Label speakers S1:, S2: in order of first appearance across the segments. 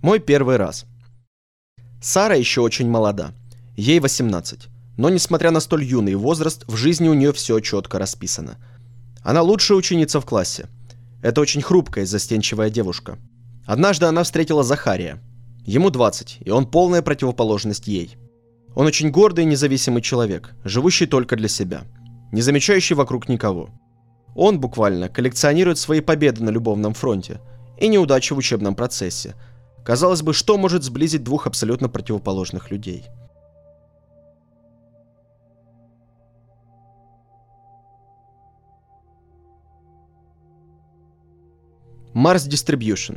S1: Мой первый раз. Сара еще очень молода. Ей 18. Но несмотря на столь юный возраст, в жизни у нее все четко расписано. Она лучшая ученица в классе. Это очень хрупкая и застенчивая девушка. Однажды она встретила Захария. Ему 20, и он полная противоположность ей. Он очень гордый и независимый человек, живущий только для себя, не замечающий вокруг никого. Он буквально коллекционирует свои победы на любовном фронте и неудачи в учебном процессе. Казалось бы, что может сблизить двух абсолютно противоположных людей? Mars Distribution.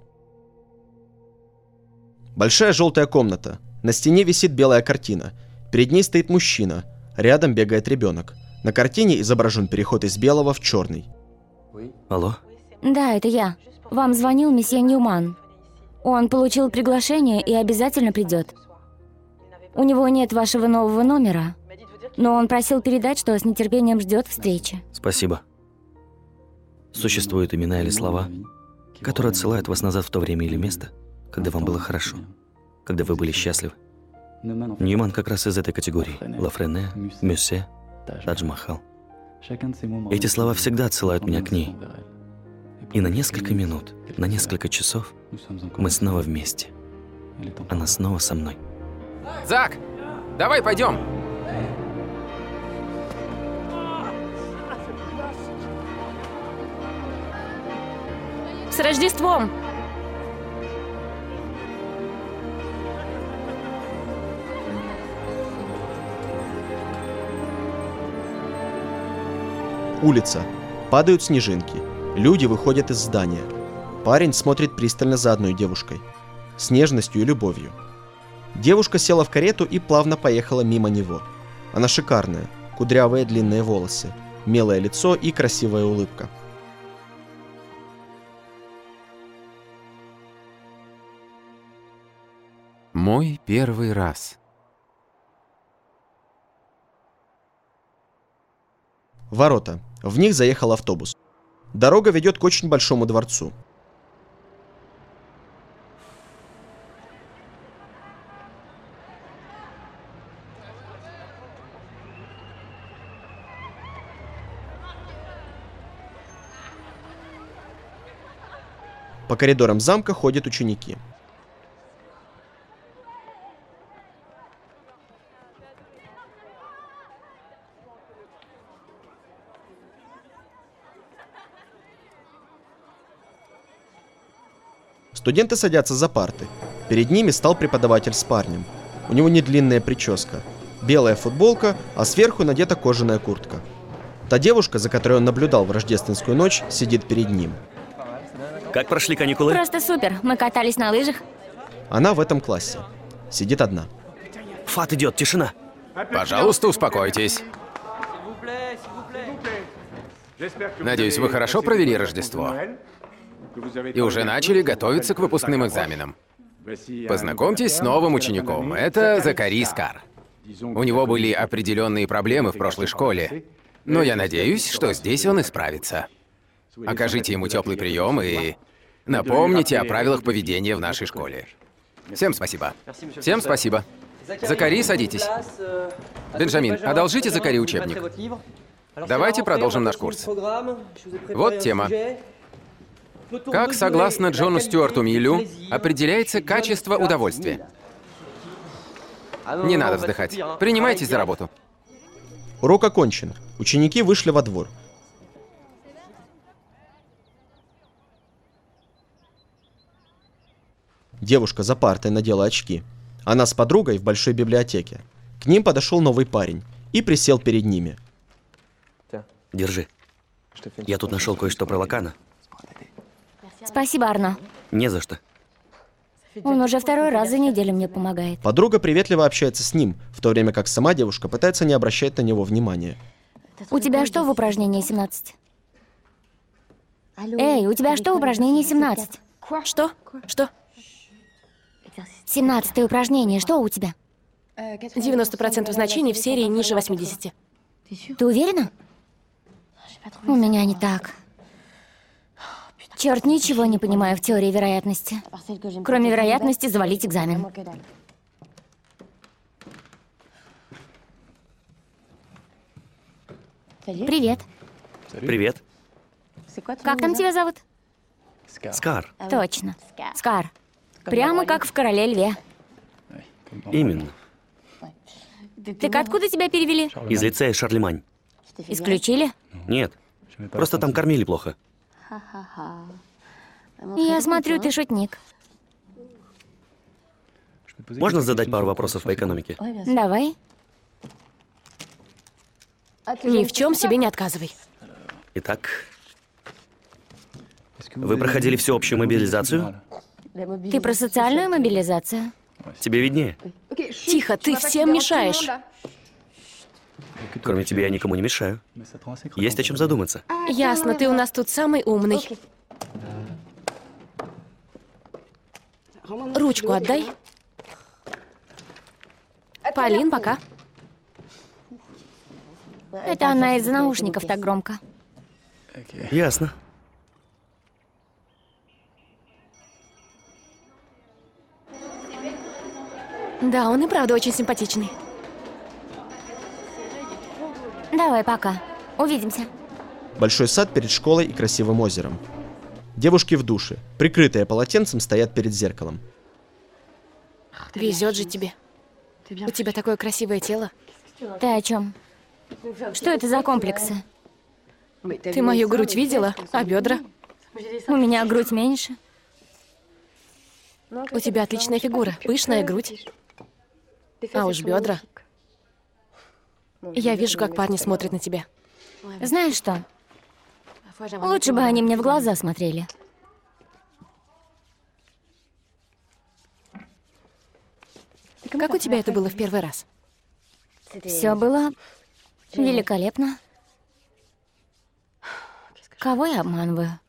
S1: Большая желтая комната. На стене висит белая картина. Перед ней стоит мужчина. Рядом бегает ребенок. На картине изображен переход из белого в черный.
S2: Алло?
S3: Да, это я. Вам звонил месье Ньюман. Он получил приглашение и обязательно придет. У него нет вашего нового номера, но он просил передать, что с нетерпением ждет встречи.
S2: Спасибо. Существуют имена или слова, которые отсылают вас назад в то время или место, когда вам было хорошо, когда вы были счастливы. Ньюман как раз из этой категории. Лафрене, Мюссе, Тадж-Махал. Эти слова всегда отсылают меня к ней. И на несколько минут, на несколько часов мы снова вместе. Она снова со мной.
S4: Зак, давай пойдем.
S3: С Рождеством!
S1: Улица. Падают снежинки. Люди выходят из здания. Парень смотрит пристально за одной девушкой. С нежностью и любовью. Девушка села в карету и плавно поехала мимо него. Она шикарная. Кудрявые длинные волосы. Милое лицо и красивая улыбка.
S4: Мой первый раз.
S1: Ворота. В них заехал автобус. Дорога ведет к очень большому дворцу. По коридорам замка ходят ученики. Студенты садятся за парты. Перед ними стал преподаватель с парнем. У него не длинная прическа, белая футболка, а сверху надета кожаная куртка. Та девушка, за которой он наблюдал в рождественскую ночь, сидит перед ним.
S2: Как прошли каникулы?
S3: Просто супер. Мы катались на лыжах.
S1: Она в этом классе. Сидит одна.
S2: Фат идет, тишина.
S4: Пожалуйста, успокойтесь. Надеюсь, вы хорошо провели Рождество и уже начали готовиться к выпускным экзаменам. Познакомьтесь с новым учеником. Это Закари Скар. У него были определенные проблемы в прошлой школе, но я надеюсь, что здесь он исправится. Окажите ему теплый прием и напомните о правилах поведения в нашей школе. Всем спасибо. Всем спасибо. Закари, садитесь. Бенджамин, одолжите Закари учебник. Давайте продолжим наш курс. Вот тема. Как, согласно Джону Стюарту Миллю, определяется качество удовольствия? Не надо вздыхать. Принимайтесь за работу.
S1: Урок окончен. Ученики вышли во двор. Девушка за партой надела очки. Она с подругой в большой библиотеке. К ним подошел новый парень и присел перед ними.
S2: Держи. Я тут нашел кое-что про Лакана.
S3: Спасибо, Арно.
S2: Не за что.
S3: Он уже второй раз за неделю мне помогает.
S1: Подруга приветливо общается с ним, в то время как сама девушка пытается не обращать на него внимания.
S3: У тебя что в упражнении 17? Эй, у тебя что в упражнении 17?
S5: Что? Что?
S3: 17-е упражнение, что у тебя?
S5: 90% значений в серии ниже 80.
S3: Ты уверена? У меня не так. Черт, ничего не понимаю в теории вероятности. Кроме вероятности завалить экзамен. Привет.
S2: Привет.
S3: Как там тебя зовут?
S2: Скар.
S3: Точно. Скар. Прямо как в «Короле льве».
S2: Именно.
S3: Так откуда тебя перевели?
S2: Из лицея Шарлемань.
S3: Исключили?
S2: Нет. Просто там кормили плохо.
S3: Я смотрю, ты шутник.
S2: Можно задать пару вопросов по экономике?
S3: Давай.
S5: Ни в чем себе не отказывай.
S2: Итак, вы проходили всеобщую мобилизацию?
S3: Ты про социальную мобилизацию?
S2: Тебе виднее.
S5: Тихо, ты всем мешаешь.
S2: Кроме тебя я никому не мешаю. Есть о чем задуматься.
S5: Ясно, ты у нас тут самый умный. Ручку отдай. Полин, пока.
S3: Это она из наушников так громко.
S2: Ясно.
S5: Да, он и правда очень симпатичный.
S3: Давай, пока. Увидимся.
S1: Большой сад перед школой и красивым озером. Девушки в душе, прикрытые полотенцем, стоят перед зеркалом.
S5: Везет же тебе. У тебя такое красивое тело.
S3: Ты о чем? Что это за комплексы?
S5: Ты мою грудь видела? А бедра?
S3: У меня грудь меньше.
S5: У тебя отличная фигура, пышная грудь. А уж бедра. Я вижу, как парни смотрят на тебя.
S3: Знаешь что? Лучше бы они мне в глаза смотрели.
S5: Как у тебя это было в первый раз?
S3: Все было великолепно. Кого я обманываю?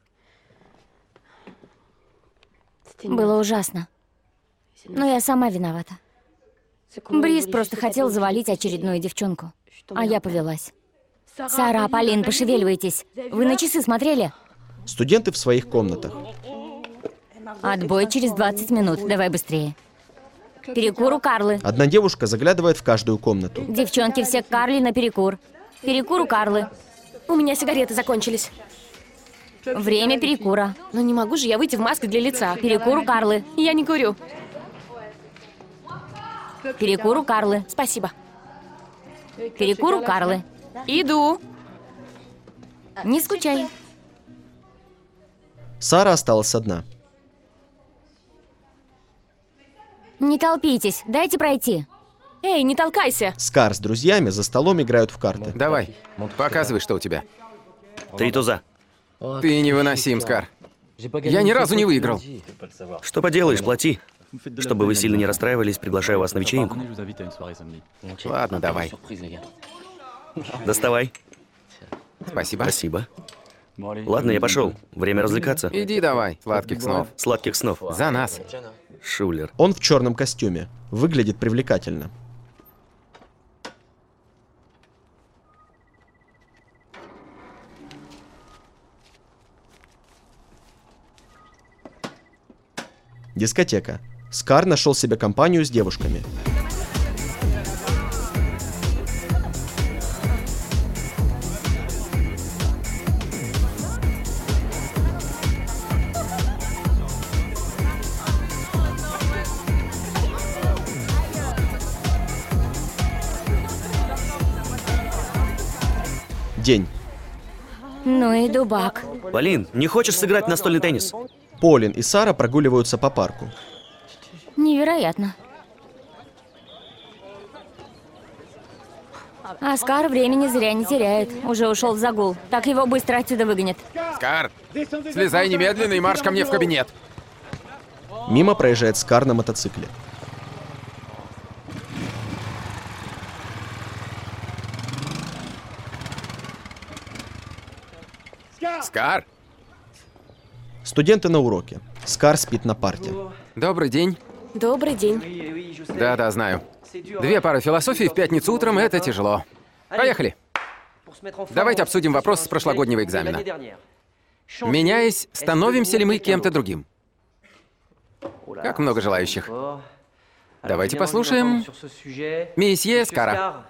S3: Было ужасно. Но я сама виновата. Бриз просто хотел завалить очередную девчонку. А я повелась. Сара, Полин, пошевеливайтесь. Вы на часы смотрели?
S1: Студенты в своих комнатах.
S3: Отбой через 20 минут. Давай быстрее. Перекур у Карлы.
S1: Одна девушка заглядывает в каждую комнату.
S3: Девчонки, все к Карле на перекур. Перекур у Карлы.
S5: У меня сигареты закончились.
S3: Время перекура.
S5: Но не могу же я выйти в маске для лица.
S3: Перекур у Карлы.
S5: Я не курю.
S3: Перекур у Карлы.
S5: Спасибо.
S3: Перекур у Карлы.
S5: Иду.
S3: Не скучай.
S1: Сара осталась одна.
S3: Не толпитесь, дайте пройти.
S5: Эй, не толкайся.
S1: Скар с друзьями за столом играют в карты.
S4: Давай, показывай, что у тебя.
S2: 3 туза.
S4: Ты невыносим, Скар. Я ни разу не выиграл.
S2: Что поделаешь, плати. Чтобы вы сильно не расстраивались, приглашаю вас на вечеринку.
S4: Ладно, давай.
S2: Доставай.
S4: Спасибо.
S2: Спасибо. Ладно, я пошел. Время развлекаться.
S4: Иди давай, сладких снов.
S2: Сладких снов.
S4: За нас.
S2: Шулер.
S1: Он в черном костюме. Выглядит привлекательно. Дискотека. Скар нашел себе компанию с девушками. День.
S3: Ну и дубак.
S2: Полин, не хочешь сыграть в настольный теннис?
S1: Полин и Сара прогуливаются по парку.
S3: Невероятно. Оскар времени зря не теряет. Уже ушел в загул. Так его быстро отсюда выгонят.
S4: Скар, слезай немедленно и марш ко мне в кабинет.
S1: Мимо проезжает Скар на мотоцикле.
S4: Скар,
S1: Студенты на уроке. Скар спит на парте.
S4: добрый день.
S5: Добрый день.
S4: Да, знаю. 2 пары философии в пятницу утром — это тяжело. Поехали. Давайте обсудим вопрос с прошлогоднего экзамена. Меняясь, становимся ли мы кем-то другим? Как много желающих. Давайте послушаем месье Скара.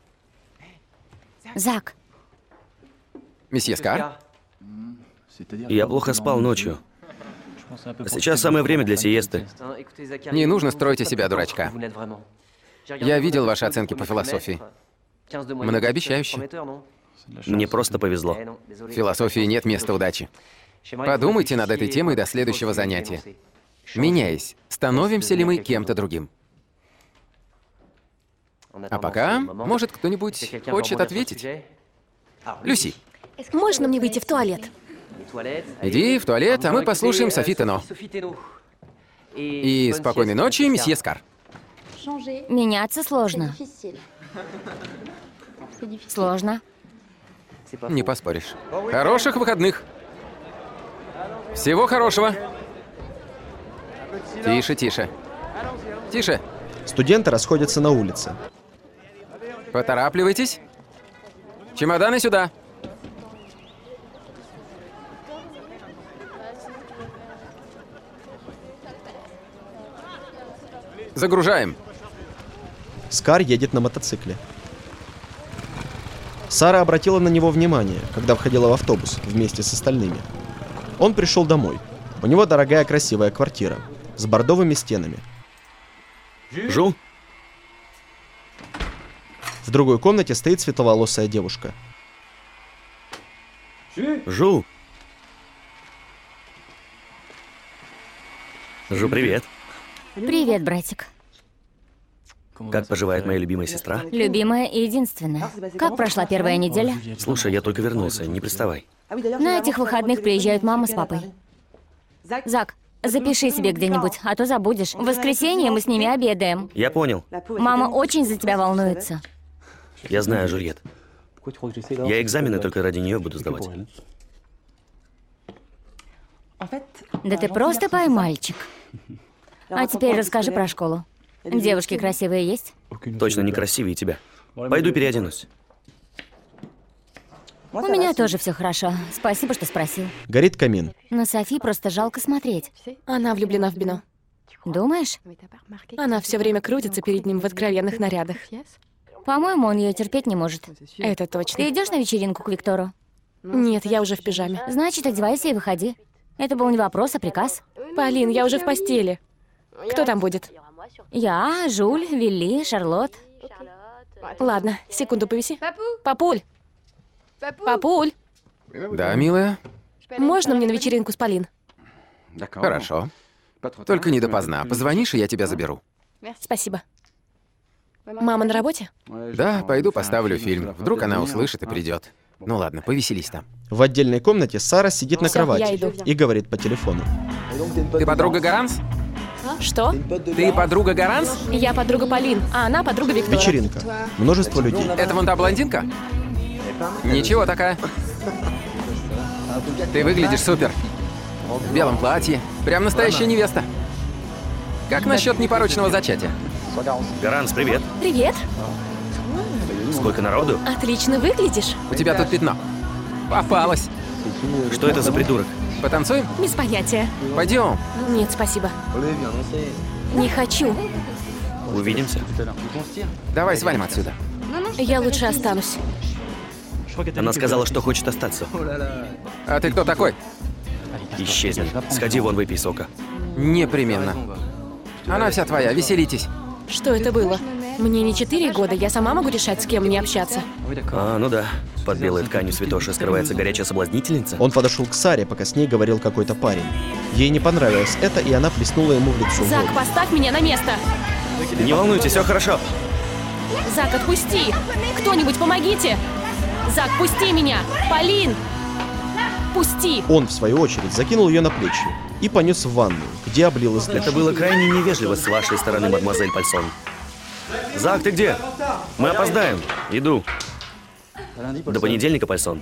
S3: Зак,
S4: Месье Скар?
S2: Я плохо спал ночью. Сейчас самое время для сиесты.
S4: Не нужно строить из себя дурачка. Я видел ваши оценки по философии. Многообещающе.
S2: Мне просто повезло.
S4: В философии нет места удачи. Подумайте над этой темой до следующего занятия. Меняясь, становимся ли мы кем-то другим? А пока, может, кто-нибудь хочет ответить? Люси,
S5: Можно мне выйти в туалет?
S4: иди в туалет, а мы послушаем Софи Тено. И спокойной ночи, месье Скар.
S3: меняться сложно. Сложно.
S4: Не поспоришь. Хороших выходных. Всего хорошего. Тише, тише. Тише.
S1: Студенты расходятся на улице.
S4: Поторапливайтесь. Чемоданы сюда. Загружаем.
S1: Скар едет на мотоцикле. Сара обратила на него внимание, когда входила в автобус вместе с остальными. Он пришел домой. У него дорогая красивая квартира с бордовыми стенами.
S2: Жу?
S1: В другой комнате стоит светловолосая девушка.
S2: Жу? Жу, привет.
S3: Привет, братик.
S2: Как поживает моя любимая сестра?
S3: Любимая и единственная. Как прошла первая неделя?
S2: Слушай, я только вернулся, не приставай.
S3: На этих выходных приезжают мама с папой. Зак, запиши себе где-нибудь, а то забудешь. В воскресенье мы с ними обедаем.
S2: Я понял.
S3: Мама очень за тебя волнуется.
S2: Я знаю, Жюльет. Я экзамены только ради нее буду сдавать.
S3: Да ты просто поймальчик. А теперь расскажи про школу. Девушки красивые есть?
S2: Точно не красивее тебя. Пойду переоденусь.
S3: У меня тоже все хорошо. Спасибо, что спросил.
S1: Горит камин.
S3: На Софи просто жалко смотреть.
S5: Она влюблена в Бино.
S3: Думаешь?
S5: Она все время крутится перед ним в откровенных нарядах.
S3: По-моему, он ее терпеть не может.
S5: Это точно.
S3: Ты идешь на вечеринку к Виктору?
S5: Нет, я уже в пижаме.
S3: Значит, одевайся и выходи. Это был не вопрос, а приказ.
S5: Полин, я уже в постели. Кто там будет?
S3: Я, Жуль, Вилли, Шарлотт.
S5: Ладно, секунду повиси. Папуль! Папуль!
S4: Да, милая?
S5: Можно мне на вечеринку с Полин?
S4: Хорошо. Только не допоздна. Позвонишь, и я тебя заберу.
S5: Спасибо. Мама на работе?
S4: Да, пойду поставлю фильм. Вдруг она услышит и придет. Ну ладно, повеселись там.
S1: В отдельной комнате Сара сидит на
S5: Всё, я
S1: кровати
S5: иду.
S1: и говорит по телефону.
S4: Ты подруга Гаранс?
S5: Что?
S4: Ты подруга Гаранс?
S5: Я подруга Полин, а она подруга Виктора.
S1: Вечеринка. Множество людей.
S4: Это вон та блондинка? Ничего такая. Ты выглядишь супер. В белом платье. Прям настоящая невеста. Как насчет непорочного зачатия?
S2: Гаранс, привет.
S5: Привет.
S2: Сколько народу?
S5: Отлично выглядишь.
S4: У тебя тут пятно. Попалась.
S2: Что это за придурок?
S4: Потанцуем?
S5: Без понятия.
S4: Пойдем.
S5: Нет, спасибо. Не хочу.
S2: Увидимся.
S4: Давай свалим отсюда.
S5: Я лучше останусь.
S2: Она сказала, что хочет остаться.
S4: А ты кто такой?
S2: Исчезни. Сходи вон, выпей сока.
S4: Непременно. Она вся твоя, веселитесь.
S5: Что это было? Мне не 4 года, я сама могу решать, с кем мне общаться.
S2: А, ну да. Под белой тканью святоши скрывается горячая соблазнительница.
S1: Он подошел к Саре, пока с ней говорил какой-то парень. Ей не понравилось это, и она плеснула ему в лицо
S5: Зак,
S1: водой.
S5: поставь меня на место.
S2: Не волнуйтесь, все хорошо.
S5: Зак, отпусти. Кто-нибудь помогите. Зак, пусти меня. Полин. Пусти.
S1: Он, в свою очередь, закинул ее на плечи и понес в ванную, где облил из
S2: Это
S1: душа.
S2: было крайне невежливо с вашей стороны, мадемуазель Пальсон. Зак, ты где? Мы опоздаем. Иду. До понедельника, Пальсон.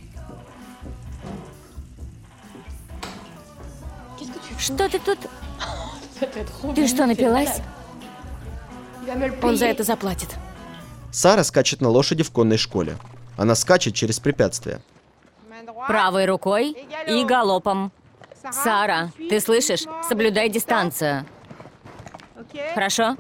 S3: Что ты тут? Ты что, напилась?
S5: Он за это заплатит.
S1: Сара скачет на лошади в конной школе. Она скачет через препятствия.
S3: Правой рукой и галопом. Сара, ты слышишь? Соблюдай дистанцию. Хорошо?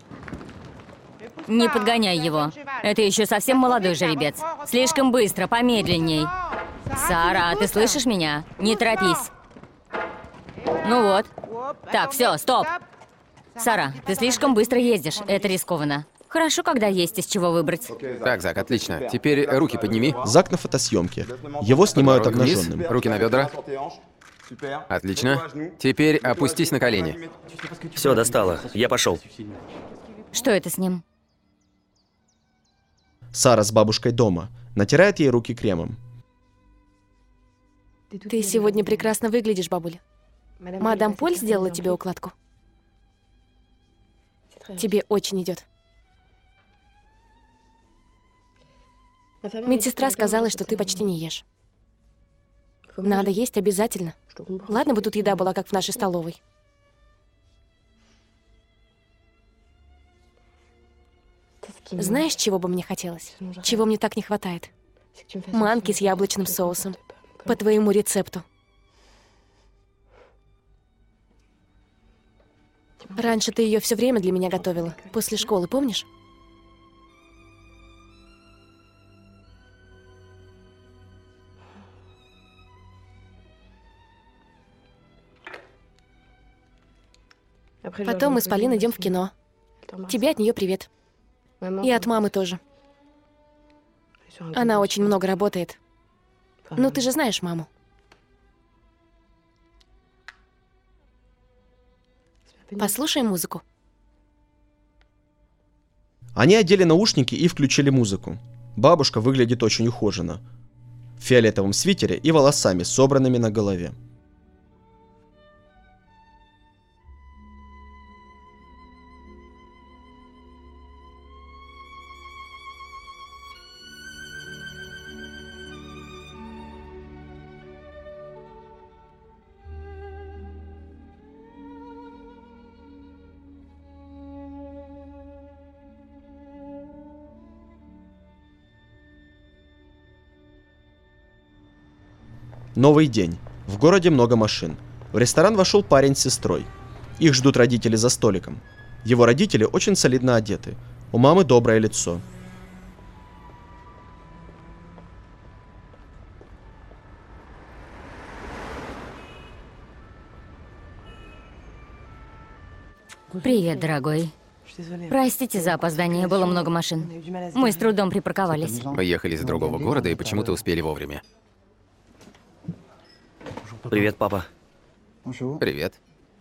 S3: Не подгоняй его. Это еще совсем молодой жеребец. Слишком быстро, помедленней. Сара, ты слышишь меня? Не торопись. Ну вот. Так, все, стоп. Сара, ты слишком быстро ездишь. Это рискованно. Хорошо, когда есть из чего выбрать.
S4: Так, Зак, отлично. Теперь руки подними.
S1: Зак на фотосъемке. Его снимают
S4: Подбородок вниз,
S1: обнаженным.
S4: руки на бедра. Отлично. Теперь опустись на колени.
S2: Все, достало. Я пошел.
S3: Что это с ним?
S1: Сара с бабушкой дома. Натирает ей руки кремом.
S5: Ты сегодня прекрасно выглядишь, бабуля. Мадам Поль сделала тебе укладку? Тебе очень идет. Медсестра сказала, что ты почти не ешь. Надо есть обязательно. Ладно бы тут еда была, как в нашей столовой. Знаешь, чего бы мне хотелось? Чего мне так не хватает? Манки с яблочным соусом. По твоему рецепту. Раньше ты ее все время для меня готовила. После школы, помнишь? Потом мы с Полиной идем в кино. Тебе от нее привет. И от мамы тоже. Она очень много работает. Ну, ты же знаешь маму. Послушай музыку.
S1: Они одели наушники и включили музыку. Бабушка выглядит очень ухоженно. В фиолетовом свитере и волосами, собранными на голове. Новый день. В городе много машин. В ресторан вошел парень с сестрой. Их ждут родители за столиком. Его родители очень солидно одеты. У мамы доброе лицо.
S3: Привет, дорогой. Простите за опоздание, было много машин. Мы с трудом припарковались.
S4: Мы ехали из другого города и почему-то успели вовремя.
S2: Привет, папа.
S4: Привет.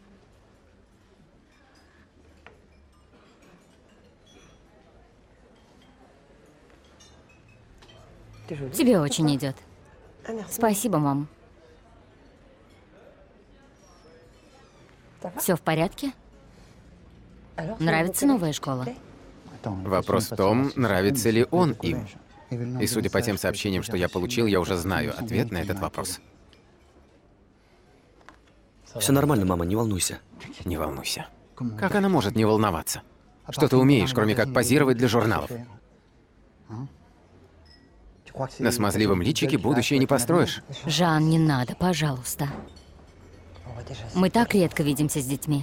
S3: Тебе очень идет. Спасибо, мам. Все в порядке? Нравится новая школа?
S4: Вопрос в том, нравится ли он им. И судя по тем сообщениям, что я получил, я уже знаю ответ на этот вопрос.
S2: Все нормально, мама, не волнуйся.
S4: Не волнуйся. Как она может не волноваться? Что ты умеешь, кроме как позировать для журналов? На смазливом личике будущее не построишь.
S3: Жан, не надо, пожалуйста. Мы так редко видимся с детьми.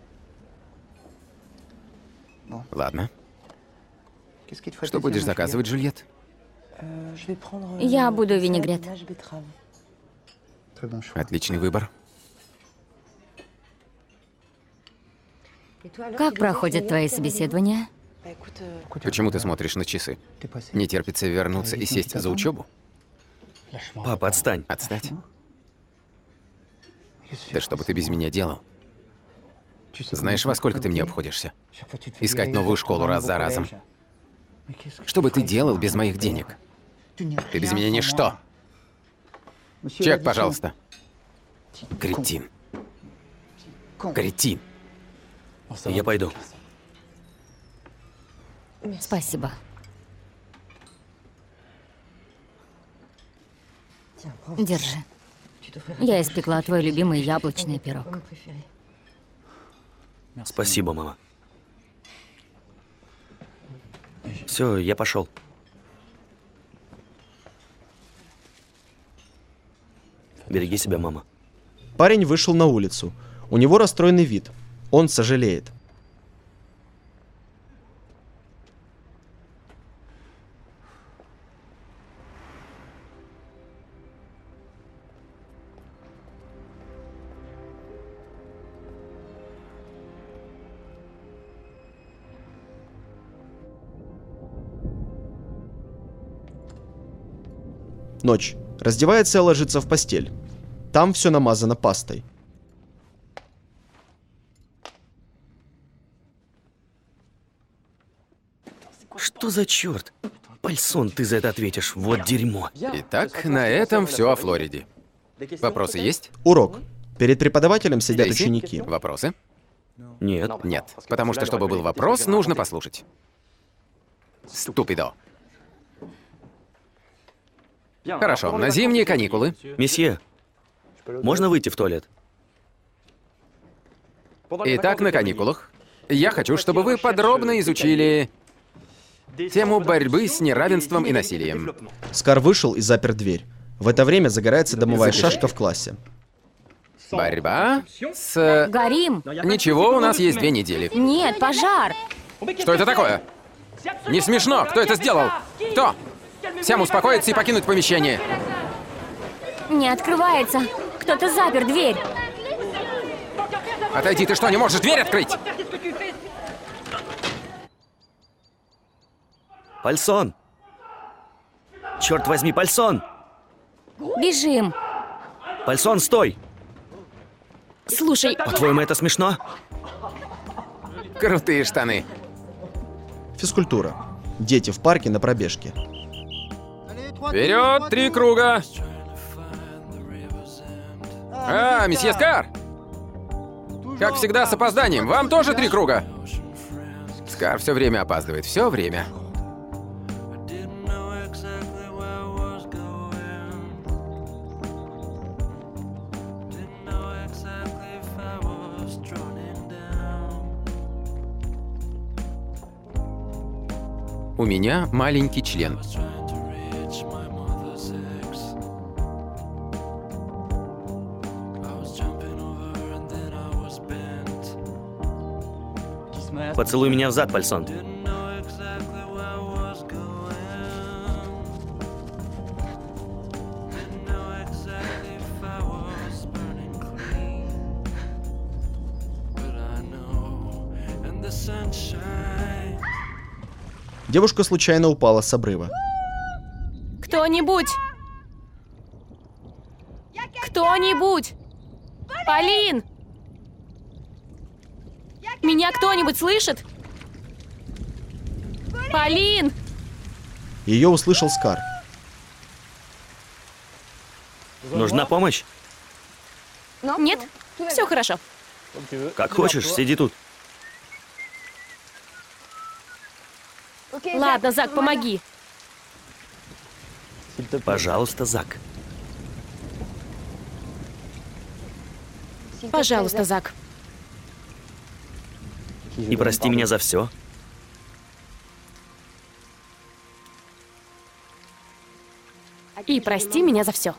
S4: Ладно. Что будешь заказывать, Джульет?
S3: Я буду винегрет.
S4: Отличный выбор.
S3: Как проходят твои собеседования?
S4: Почему ты смотришь на часы? Не терпится вернуться и сесть за учебу?
S2: Папа, отстань.
S4: Отстать? Да что бы ты без меня делал? Знаешь, во сколько ты мне обходишься? Искать новую школу раз за разом. Что бы ты делал без моих денег? Ты без меня ничто. Чек, пожалуйста. Кретин. Кретин.
S2: Я пойду.
S3: Спасибо. Держи. Я испекла твой любимый яблочный пирог.
S2: Спасибо, мама. Все, я пошел. Береги себя, мама.
S1: Парень вышел на улицу. У него расстроенный вид. Он сожалеет. Ночь. Раздевается и ложится в постель. Там все намазано пастой.
S2: Что за черт? Пальсон, ты за это ответишь. Вот дерьмо.
S4: Итак, на этом все о Флориде. Вопросы есть?
S1: Урок. Перед преподавателем сидят
S4: Стейси?
S1: ученики.
S4: Вопросы?
S2: Нет.
S4: Нет. Потому что, чтобы был вопрос, нужно послушать. Ступидо. Хорошо, на зимние каникулы.
S2: Месье, можно выйти в туалет?
S4: Итак, на каникулах. Я хочу, чтобы вы подробно изучили тему борьбы с неравенством и насилием.
S1: Скар вышел и запер дверь. В это время загорается дымовая шашка в классе.
S4: Борьба с...
S3: Горим!
S4: Ничего, у нас есть 2 недели.
S3: Нет, пожар!
S4: Что это такое? Не смешно! Кто это сделал? Кто? Всем успокоиться и покинуть помещение.
S3: Не открывается. Кто-то запер дверь.
S4: Отойди, ты что, не можешь дверь открыть?
S2: Пальсон! Черт возьми, Пальсон!
S3: Бежим.
S2: Пальсон, стой!
S5: Слушай,
S2: По-твоему, это смешно?
S4: Крутые штаны.
S1: Физкультура. Дети в парке на пробежке.
S4: Вперед, 3 круга. А, месье Скар! Как всегда, с опозданием. Вам тоже 3 круга? Скар все время опаздывает. Все время. У меня маленький член.
S2: Поцелуй меня в зад, Пальсон.
S1: Девушка случайно упала с обрыва.
S5: кто-нибудь! Кто-нибудь! Полин! Меня кто-нибудь слышит? Полин!
S1: Ее услышал Скар.
S2: Нужна помощь?
S5: Нет? Все хорошо.
S2: Как хочешь, сиди тут.
S5: Ладно, Зак, помоги.
S2: Пожалуйста, Зак.
S5: Пожалуйста, Зак.
S2: И прости меня за все.
S5: И прости меня за все.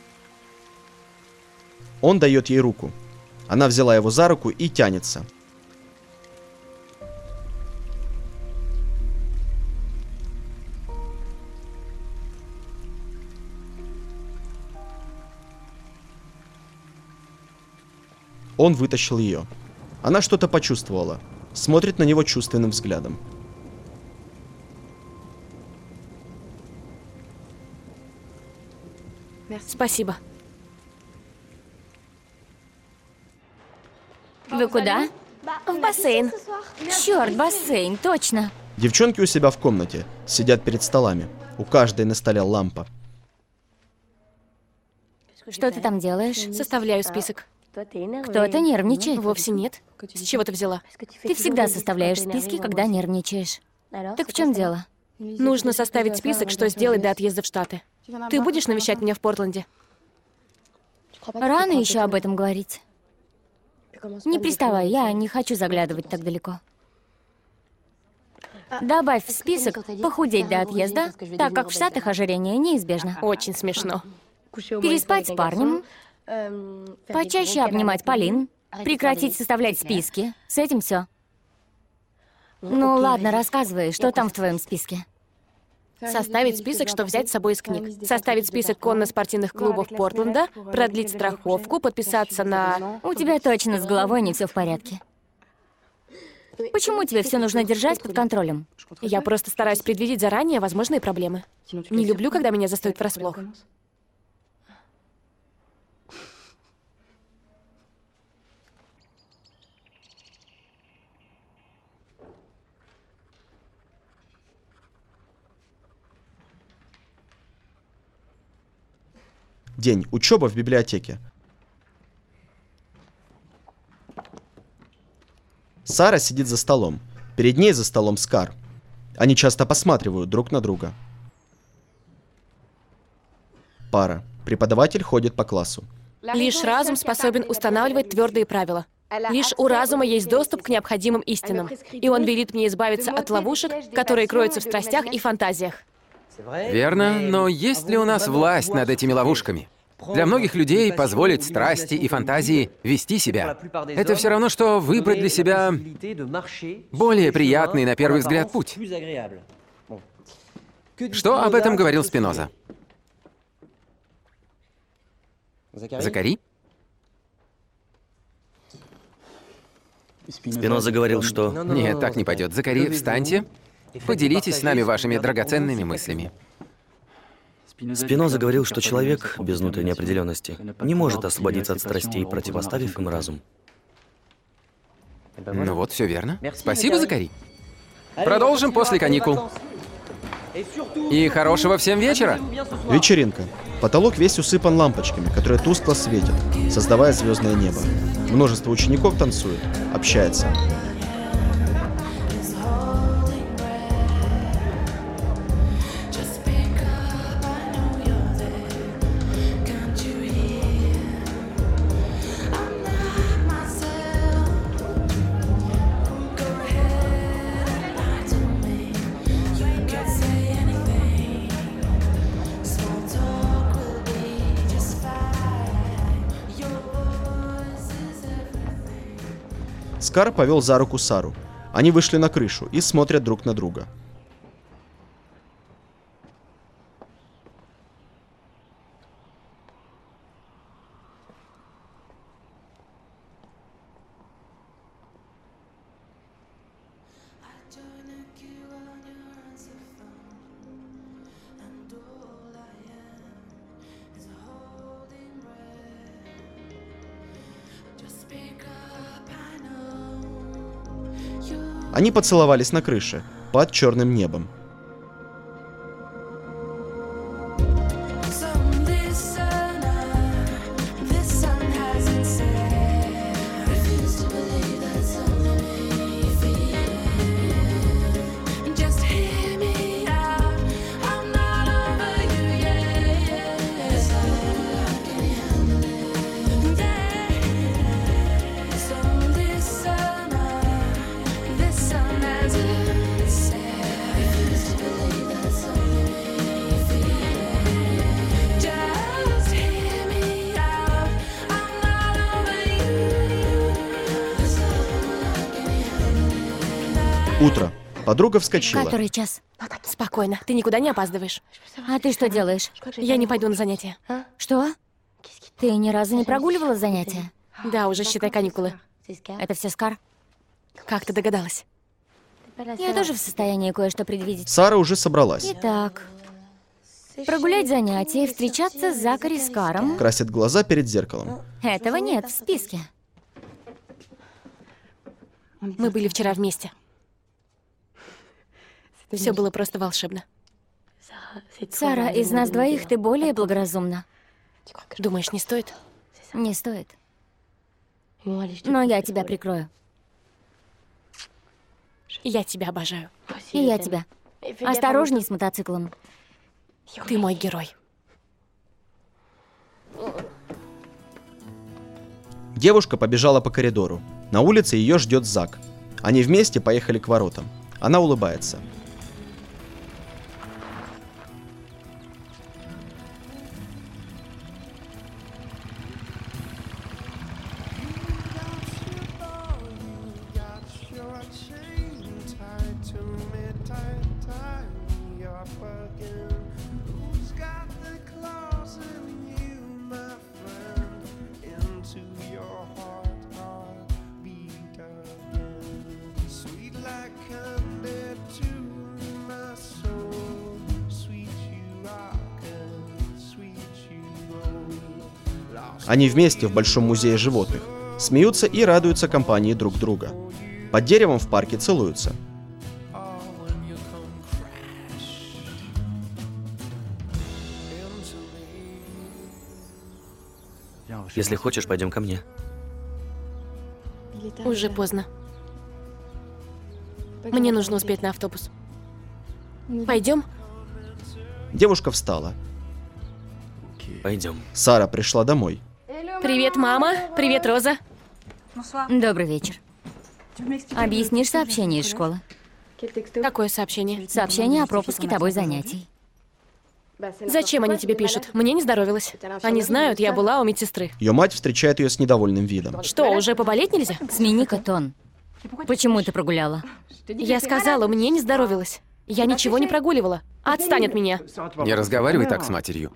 S1: Он дает ей руку. Она взяла его за руку и тянется. Он вытащил ее. Она что-то почувствовала. Смотрит на него чувственным взглядом.
S5: Спасибо.
S3: Вы куда?
S5: В бассейн.
S3: Черт, бассейн, точно.
S1: Девчонки у себя в комнате. Сидят перед столами. У каждой на столе лампа.
S3: Что ты там делаешь?
S5: Составляю список.
S3: Кто-то нервничает.
S5: Вовсе нет. С чего ты взяла?
S3: Ты всегда составляешь списки, когда нервничаешь. Так в чем дело?
S5: Нужно составить список, что сделать до отъезда в Штаты. Ты будешь навещать меня в Портленде?
S3: Рано еще об этом говорить. Не приставай, я не хочу заглядывать так далеко. Добавь в список похудеть до отъезда, так как в Штатах ожирение неизбежно.
S5: Очень смешно.
S3: Переспать с парнем, Почаще обнимать Полин, прекратить составлять списки. С этим все. Ну ладно, рассказывай, что там в твоем списке?
S5: Составить список, что взять с собой из книг. Составить список конно-спортивных клубов Портленда, продлить страховку, подписаться на...
S3: У тебя точно с головой не все в порядке. Почему тебе все нужно держать под контролем?
S5: Я просто стараюсь предвидеть заранее возможные проблемы. Не люблю, когда меня застают врасплох.
S1: День. Учеба в библиотеке. Сара сидит за столом. Перед ней за столом Скар. Они часто посматривают друг на друга. Пара. Преподаватель ходит по классу.
S5: Лишь разум способен устанавливать твердые правила. Лишь у разума есть доступ к необходимым истинам. И он велит мне избавиться от ловушек, которые кроются в страстях и фантазиях.
S4: Верно, но есть ли у нас власть над этими ловушками? Для многих людей позволить страсти и фантазии вести себя — это все равно, что выбрать для себя более приятный на первый взгляд путь. Что об этом говорил Спиноза? Закари?
S2: Спиноза говорил, что...
S4: Нет, так не пойдет. Закари, встаньте. Поделитесь с нами вашими драгоценными мыслями.
S2: Спиноза говорил, что человек без внутренней определенности не может освободиться от страстей, противоставив им разум.
S4: Ну вот, все верно. Спасибо, Закари. Продолжим после каникул. И хорошего всем вечера.
S1: Вечеринка. Потолок весь усыпан лампочками, которые тускло светят, создавая звездное небо. Множество учеников танцует, общается. Скар повел за руку Сару. Они вышли на крышу и смотрят друг на друга. Они поцеловались на крыше, под черным небом. Утро. Подруга вскочила.
S3: Который час?
S5: Спокойно, ты никуда не опаздываешь.
S3: А ты что делаешь?
S5: Я не пойду на занятия.
S3: Что? Ты ни разу не прогуливала занятия?
S5: Да, уже считай каникулы.
S3: Это все Скар?
S5: Как ты догадалась?
S3: Я тоже в состоянии кое-что предвидеть.
S1: Сара уже собралась.
S3: Итак, прогулять занятия, встречаться с Закари Скаром.
S1: Красит глаза перед зеркалом.
S3: Этого нет в списке.
S5: Мы были вчера вместе. Все было просто волшебно.
S3: Сара, из нас двоих ты более благоразумна.
S5: Думаешь, не стоит?
S3: Не стоит. Но я тебя прикрою.
S5: Я тебя обожаю.
S3: И я тебя. Осторожней с мотоциклом.
S5: Ты мой герой.
S1: Девушка побежала по коридору. На улице ее ждет Зак. Они вместе поехали к воротам. Она улыбается. Они вместе в Большом музее животных, смеются и радуются компании друг друга. Под деревом в парке целуются.
S2: Если хочешь, пойдем ко мне.
S5: Уже поздно. Мне нужно успеть на автобус. Пойдем?
S1: Девушка встала.
S2: Пойдем.
S1: Сара пришла домой.
S5: Привет, мама. Привет, Роза.
S3: Добрый вечер. Объяснишь сообщение из школы?
S5: Какое сообщение?
S3: Сообщение о пропуске тобой занятий.
S5: Зачем они тебе пишут? Мне не здоровилось. Они знают, я была у медсестры.
S1: Ее мать встречает ее с недовольным видом.
S5: Что, уже поболеть нельзя?
S3: Смени-ка тон. Почему ты прогуляла?
S5: Я сказала, мне не здоровилось. Я ничего не прогуливала. Отстань от меня.
S4: Не разговаривай так с матерью.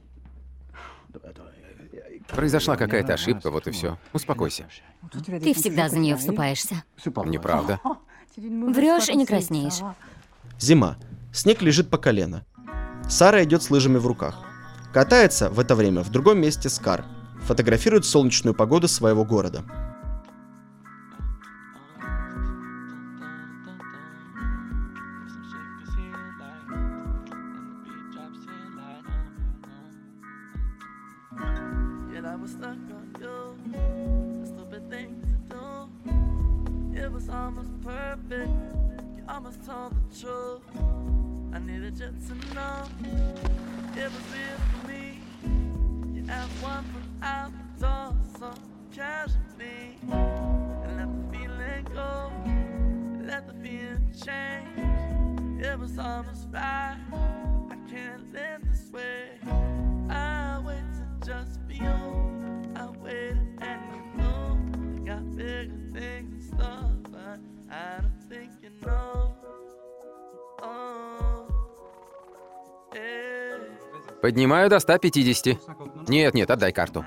S4: Произошла какая-то ошибка, вот и все. Успокойся.
S3: Ты всегда за нее вступаешься.
S4: Неправда.
S3: Врешь и не краснеешь.
S1: Зима. Снег лежит по колено. Сара идет с лыжами в руках. Катается в это время в другом месте Скар. Фотографирует солнечную погоду своего города.
S6: I needed you to know it was real for me. You asked one foot out the door so casually, and let the feeling go, let the feeling change. It was almost right. I can't live this way. I wait to just be yours. I waited and you know I got bigger things in store, but I don't think you know.
S4: Поднимаю до 150. Нет, отдай карту.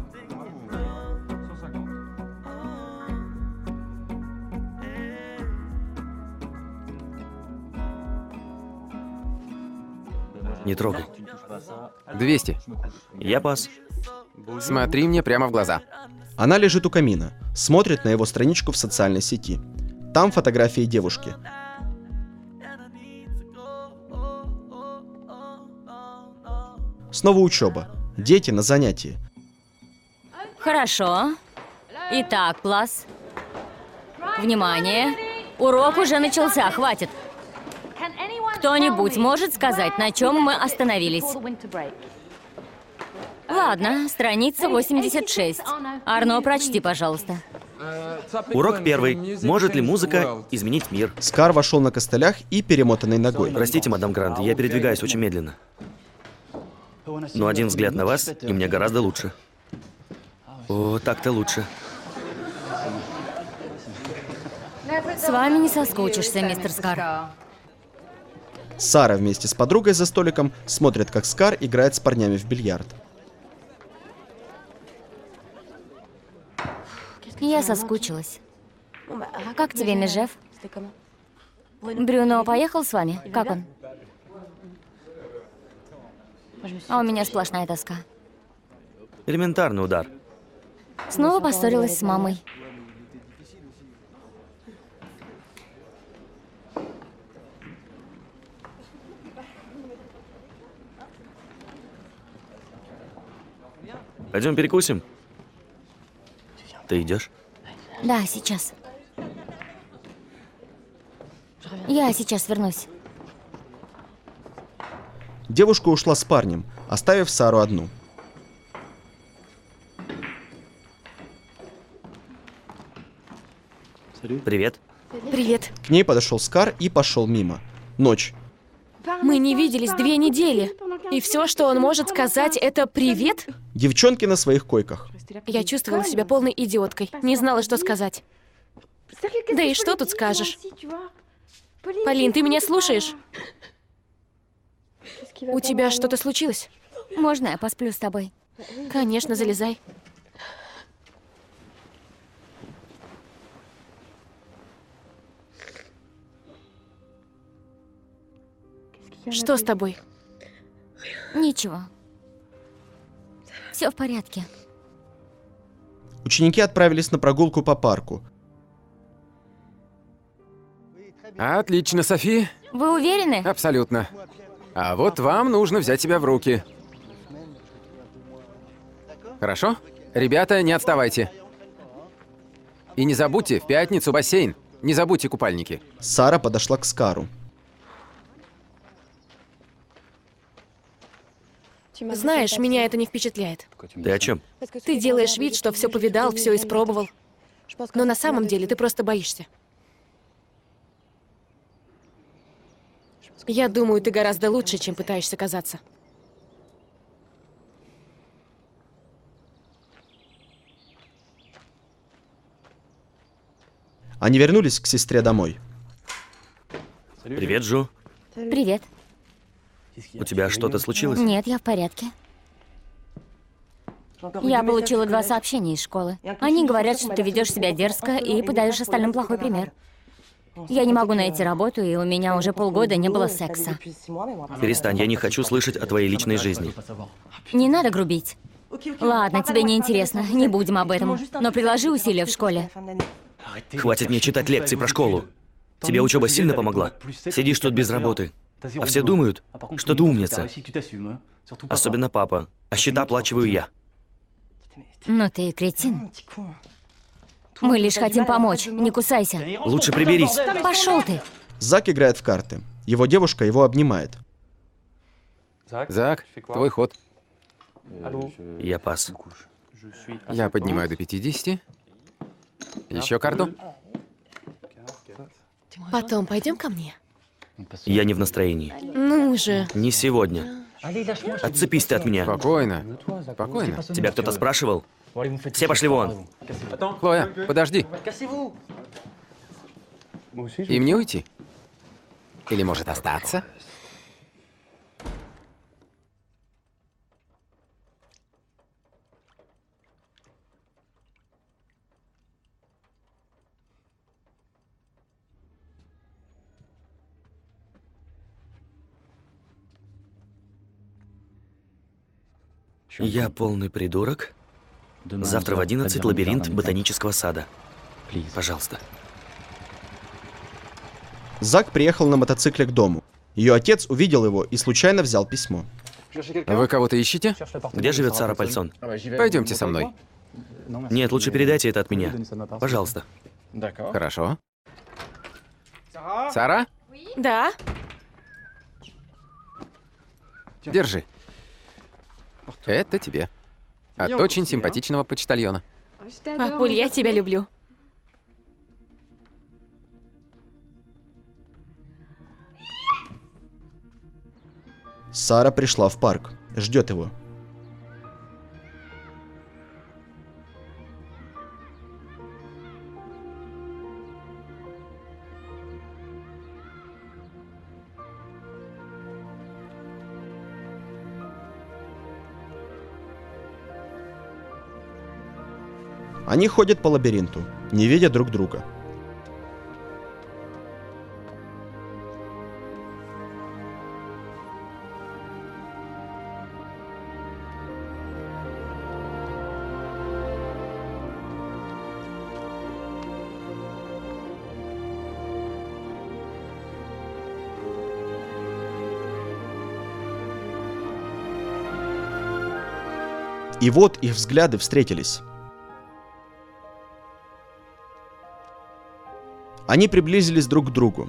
S2: Не трогай.
S4: 200.
S2: Я пас.
S4: Смотри мне прямо в глаза.
S1: Она лежит у камина, смотрит на его страничку в социальной сети. Там фотографии девушки. Снова учеба. Дети на занятии.
S3: Хорошо. Итак, класс. Внимание. Урок уже начался, хватит. Кто-нибудь может сказать, на чем мы остановились? Ладно, страница 86. Арно, прочти, пожалуйста.
S2: Урок первый. Может ли музыка изменить мир?
S1: Скар вошел на костылях и перемотанной ногой.
S2: Простите, мадам Грант, я передвигаюсь очень медленно. Но один взгляд на вас, и мне гораздо лучше. О, так-то лучше.
S3: С вами не соскучишься, мистер Скар.
S1: Сара вместе с подругой за столиком смотрит, как Скар играет с парнями в бильярд.
S3: Я соскучилась. Как тебе, Межев? Брюно поехал с вами? Как он? А у меня сплошная тоска.
S2: Элементарный удар.
S3: Снова поссорилась с мамой.
S2: Пойдем перекусим. Ты идешь?
S3: Да, сейчас. Я сейчас вернусь.
S1: Девушка ушла с парнем, оставив Сару одну.
S2: Привет.
S5: Привет.
S1: К ней подошел Скар и пошел мимо. Ночь.
S5: Мы не виделись 2 недели. И все, что он может сказать, это «привет»?
S1: Девчонки на своих койках.
S5: Я чувствовала себя полной идиоткой. Не знала, что сказать. Да и что тут скажешь? Полин, ты меня слушаешь? У тебя что-то случилось?
S3: Можно я посплю с тобой?
S5: Конечно, залезай. Что с тобой?
S3: Ничего. Все в порядке.
S1: Ученики отправились на прогулку по парку.
S4: Отлично, Софи.
S3: Вы уверены?
S4: Абсолютно. А вот вам нужно взять себя в руки. Хорошо? Ребята, не отставайте. И не забудьте, в пятницу бассейн. Не забудьте купальники.
S1: Сара подошла к Скару.
S5: Знаешь, меня это не впечатляет.
S2: Ты о чем?
S5: Ты делаешь вид, что все повидал, все испробовал. Но на самом деле ты просто боишься. Я думаю, ты гораздо лучше, чем пытаешься казаться.
S1: Они вернулись к сестре домой.
S2: Привет, Джо.
S3: Привет.
S2: У тебя что-то случилось?
S3: Нет, я в порядке. Я получила 2 сообщения из школы. Они говорят, что ты ведешь себя дерзко и подаешь остальным плохой пример. Я не могу найти работу, и у меня уже полгода не было секса.
S2: Перестань, я не хочу слышать о твоей личной жизни.
S3: Не надо грубить. Ладно, тебе не интересно, не будем об этом. Но приложи усилия в школе.
S2: Хватит мне читать лекции про школу. Тебе учеба сильно помогла? Сидишь тут без работы. А все думают, что ты умница. Особенно папа. А счета оплачиваю я.
S3: Ну ты кретин. Мы лишь хотим помочь, не кусайся.
S2: Лучше приберись.
S3: Пошел ты.
S1: Зак играет в карты. Его девушка его обнимает.
S4: Зак, твой ход.
S2: Я пас.
S4: Я поднимаю до 50. Еще карту.
S5: Потом пойдем ко мне.
S2: Я не в настроении.
S5: Ну же.
S2: Не сегодня. Отцепись ты от меня.
S4: Спокойно. Спокойно.
S2: Тебя кто-то спрашивал? Все пошли вон.
S4: Хлоя, подожди. И мне уйти? Или может остаться?
S2: Я полный придурок. Завтра в 11 лабиринт ботанического сада. Пожалуйста.
S1: Зак приехал на мотоцикле к дому. Ее отец увидел его и случайно взял письмо.
S4: Вы кого-то ищете?
S2: Где живет Сара Пальсон?
S4: Пойдемте со мной.
S2: Нет, лучше передайте это от меня. Пожалуйста.
S4: Хорошо. Сара,
S5: Да?
S4: держи. Это тебе. От очень симпатичного почтальона.
S5: Папуль, я тебя люблю.
S1: Сара пришла в парк. Ждет его. Они ходят по лабиринту, не видя друг друга. И вот их взгляды встретились. Они приблизились друг к другу.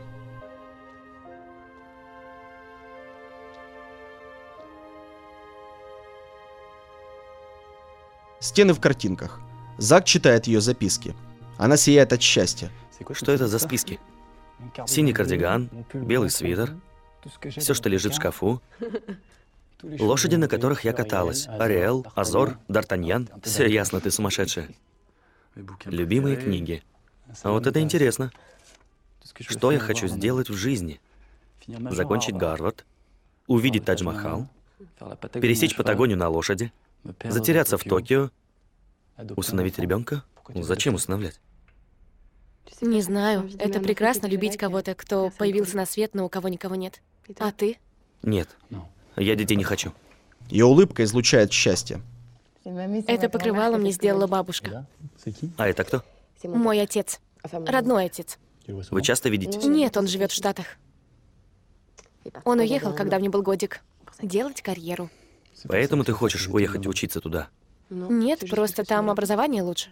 S1: Стены в картинках. Зак читает ее записки. Она сияет от счастья.
S2: Что это за списки? Синий кардиган, белый свитер, все, что лежит в шкафу, лошади, на которых я каталась, Ариэл, Азор, Д'Артаньян. Все ясно, ты сумасшедшая. Любимые книги. А вот это интересно. Что я хочу сделать в жизни? Закончить Гарвард, увидеть Тадж-Махал, пересечь Патагонию на лошади, затеряться в Токио, усыновить ребенка? Зачем усыновлять?
S5: Не знаю. Это прекрасно любить кого-то, кто появился на свет, но у кого никого нет. А ты?
S2: Нет, я детей не хочу.
S1: Ее улыбка излучает счастье.
S5: Это покрывало мне сделала бабушка.
S2: А это кто?
S5: Мой отец. Родной отец.
S2: Вы часто видитесь?
S5: Нет, он живет в Штатах. Он уехал, когда мне был годик. Делать карьеру.
S2: Поэтому ты хочешь уехать учиться туда?
S5: Нет, просто там образование лучше.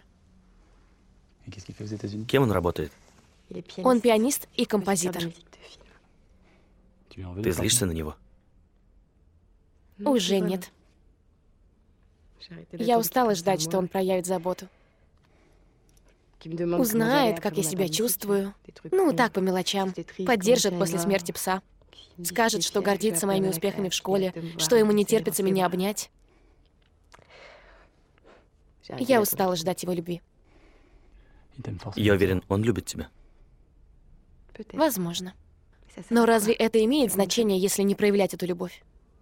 S2: Кем он работает?
S5: Он пианист и композитор.
S2: Ты злишься на него?
S5: Уже нет. Я устала ждать, что он проявит заботу. Узнает, как я себя чувствую. Ну, так, по мелочам. Поддержит после смерти пса. Скажет, что гордится моими успехами в школе, что ему не терпится меня обнять. Я устала ждать его любви.
S2: Я уверен, он любит тебя.
S5: Возможно. Но разве это имеет значение, если не проявлять эту любовь?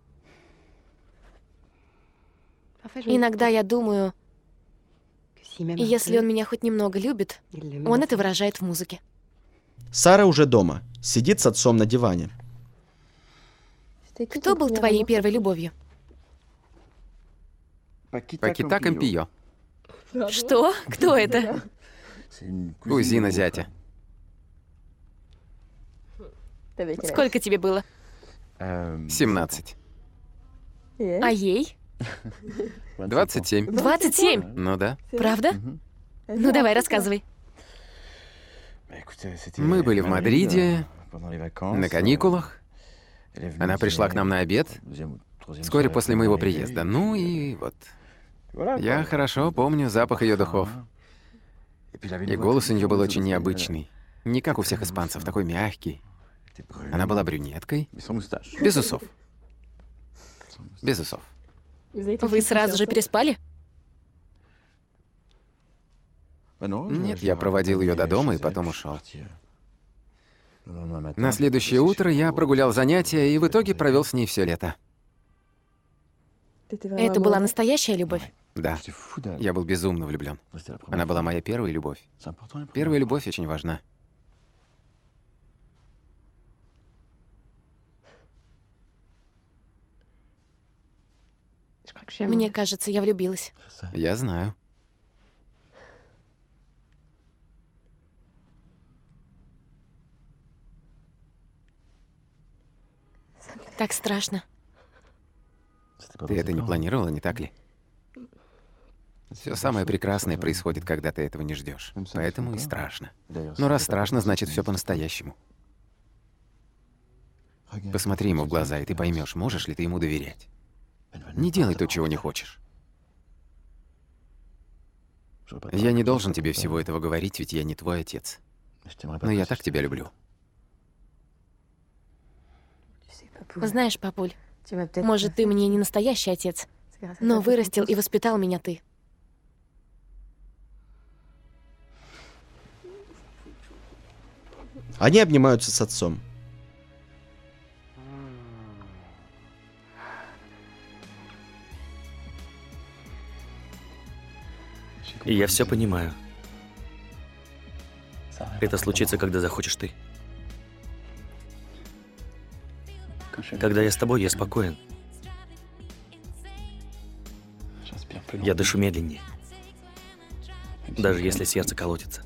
S5: Иногда я думаю, если он меня хоть немного любит, он это выражает в музыке.
S1: Сара уже дома, сидит с отцом на диване.
S5: Кто был твоей первой любовью?
S4: Пакита Кампио.
S5: Что? Кто это?
S4: Кузина зятя.
S5: Сколько тебе было?
S4: 17.
S5: А ей?
S4: 27.
S5: 27?
S4: Ну да.
S5: Правда? Ну давай, рассказывай.
S4: Мы были в Мадриде на каникулах. Она пришла к нам на обед вскоре после моего приезда. Ну и вот. Я хорошо помню запах ее духов. И голос у нее был очень необычный. Не как у всех испанцев, такой мягкий. Она была брюнеткой. Без усов. Без усов.
S5: Вы сразу же переспали?
S4: Нет, я проводил ее до дома и потом ушел. На следующее утро я прогулял занятия и в итоге провел с ней все лето.
S5: Это была настоящая любовь?
S4: Да. Я был безумно влюблен. Она была моя первая любовь. Первая любовь очень важна.
S5: Мне кажется, я влюбилась.
S4: Я знаю.
S5: Так страшно.
S4: Ты это не планировала, не так ли? Все самое прекрасное происходит, когда ты этого не ждешь. Поэтому и страшно. Но раз страшно, значит, все по-настоящему. Посмотри ему в глаза, и ты поймешь, можешь ли ты ему доверять. Не делай то, чего не хочешь. Я не должен тебе всего этого говорить, ведь я не твой отец. Но я так тебя люблю.
S5: Знаешь, папуль, может, ты мне не настоящий отец, но вырастил и воспитал меня ты.
S1: Они обнимаются с отцом.
S2: И я все понимаю. Это случится, когда захочешь ты. Когда я с тобой, я спокоен. Я дышу медленнее. Даже если сердце колотится.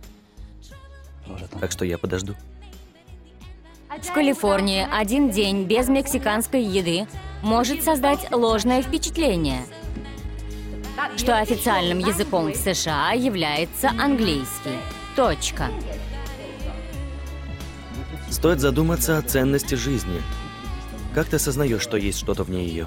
S2: Так что я подожду.
S3: В Калифорнии один день без мексиканской еды может создать ложное впечатление, что официальным языком в США является английский. Точка.
S2: Стоит задуматься о ценности жизни. Как ты осознаешь, что есть что-то вне ее?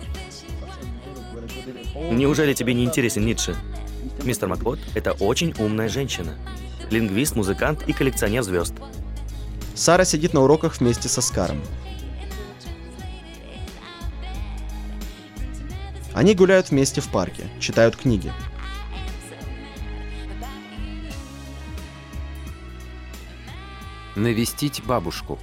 S2: Неужели тебе не интересен Ницше? Мистер Маквот — это очень умная женщина. Лингвист, музыкант и коллекционер звезд.
S1: Сара сидит на уроках вместе со Скаром. Они гуляют вместе в парке, читают книги.
S4: Навестить бабушку.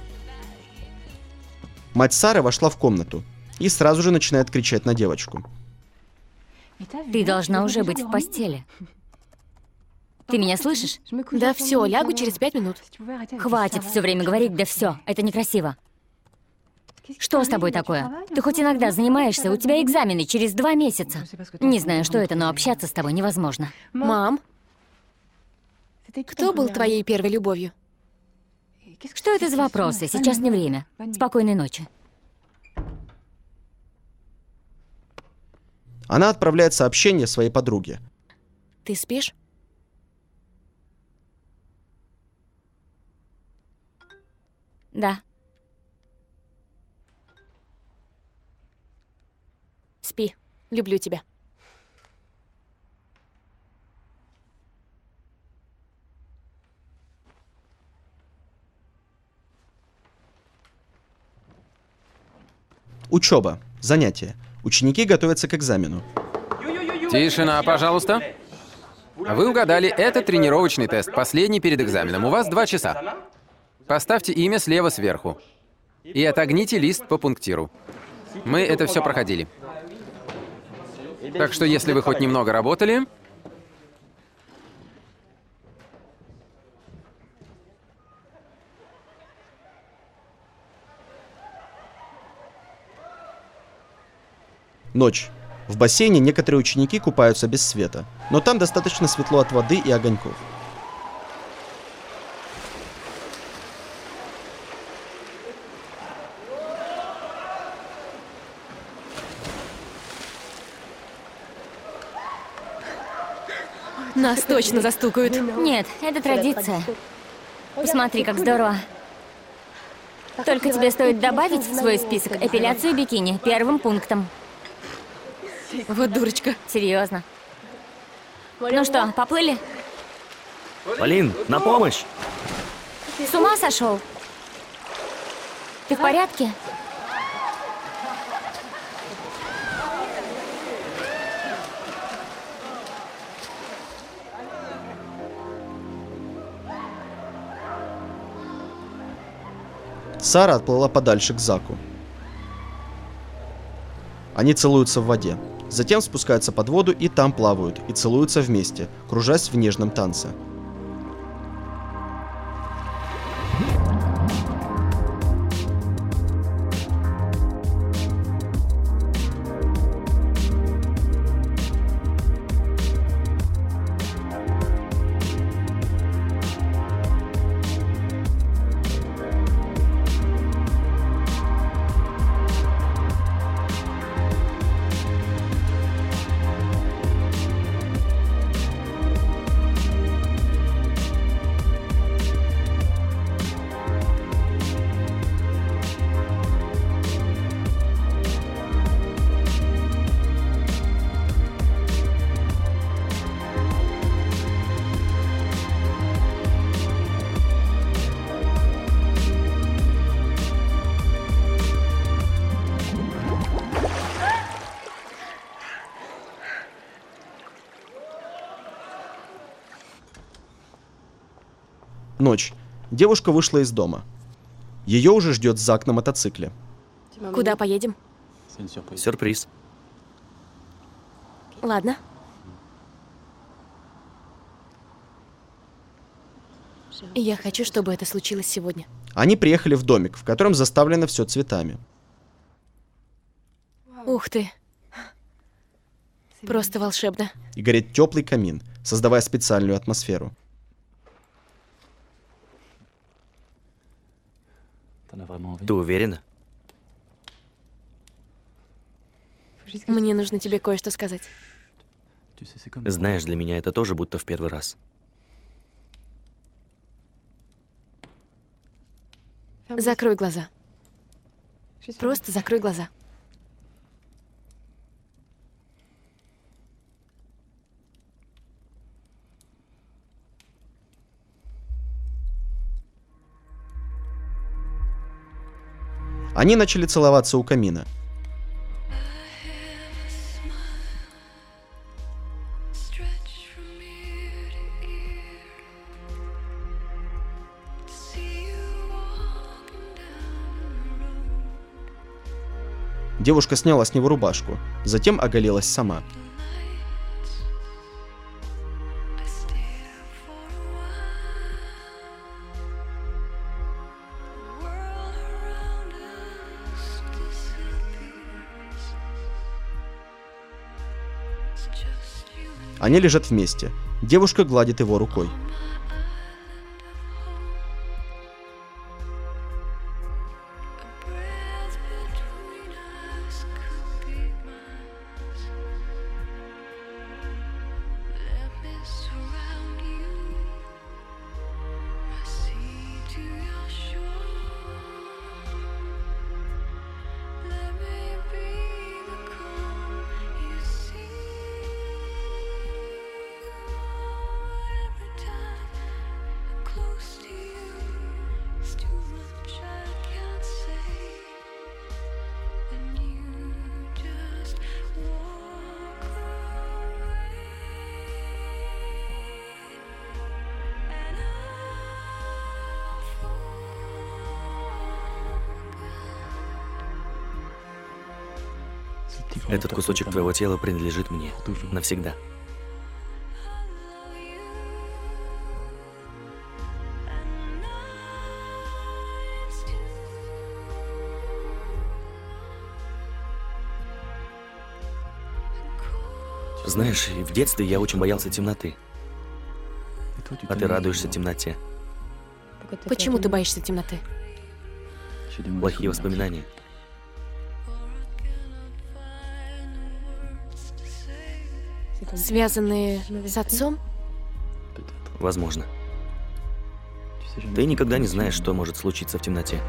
S1: Мать Сары вошла в комнату и сразу же начинает кричать на девочку.
S3: Ты должна уже быть в постели. Ты меня слышишь?
S5: Да все, лягу через 5 минут.
S3: Хватит все время говорить «да все». Это некрасиво. Что с тобой такое? Ты хоть иногда занимаешься? У тебя экзамены через 2 месяца. Не знаю, что это, но общаться с тобой невозможно.
S5: Мам, кто был твоей первой любовью?
S3: Что это за вопросы? Сейчас не время. Спокойной ночи.
S1: Она отправляет сообщение своей подруге.
S5: Ты спишь?
S3: Да.
S5: Спи. Люблю тебя.
S1: Учеба. Занятия. Ученики готовятся к экзамену.
S4: Тишина, пожалуйста. Вы угадали, это тренировочный тест, последний перед экзаменом. У вас 2 часа. Поставьте имя слева сверху. И отогните лист по пунктиру. Мы это все проходили. Так что если вы хоть немного работали...
S1: Ночь. В бассейне некоторые ученики купаются без света, но там достаточно светло от воды и огоньков.
S5: Нас точно застукают.
S3: Нет, это традиция. Посмотри, как здорово. Только тебе стоит добавить в свой список эпиляцию бикини первым пунктом.
S5: Вот дурочка.
S3: Серьезно. Ну что, поплыли?
S2: Полин, на помощь!
S3: С ума сошел? Ты в порядке?
S1: Сара отплыла подальше к Заку. Они целуются в воде. Затем спускаются под воду и там плавают, и целуются вместе, кружась в нежном танце. Ночь. Девушка вышла из дома. Ее уже ждет Зак на мотоцикле.
S5: Куда поедем?
S2: Сюрприз.
S5: Ладно. Я хочу, чтобы это случилось сегодня.
S1: Они приехали в домик, в котором заставлено все цветами.
S5: Ух ты. Просто волшебно.
S1: И горит теплый камин, создавая специальную атмосферу.
S2: Ты уверена?
S5: Мне нужно тебе кое-что сказать.
S2: Знаешь, для меня это тоже будто в первый раз.
S5: Закрой глаза. Просто закрой глаза.
S1: Они начали целоваться у камина.
S6: Stretch from ear to ear. See you
S1: Девушка сняла с него рубашку, затем оголилась сама. Они лежат вместе. Девушка гладит его рукой.
S2: Этот кусочек твоего тела принадлежит мне навсегда. Знаешь, в детстве я очень боялся темноты. А ты радуешься темноте.
S5: Почему ты боишься темноты?
S2: Плохие воспоминания.
S5: Связанные с отцом?
S2: Возможно. Ты никогда не знаешь, что может случиться в темноте.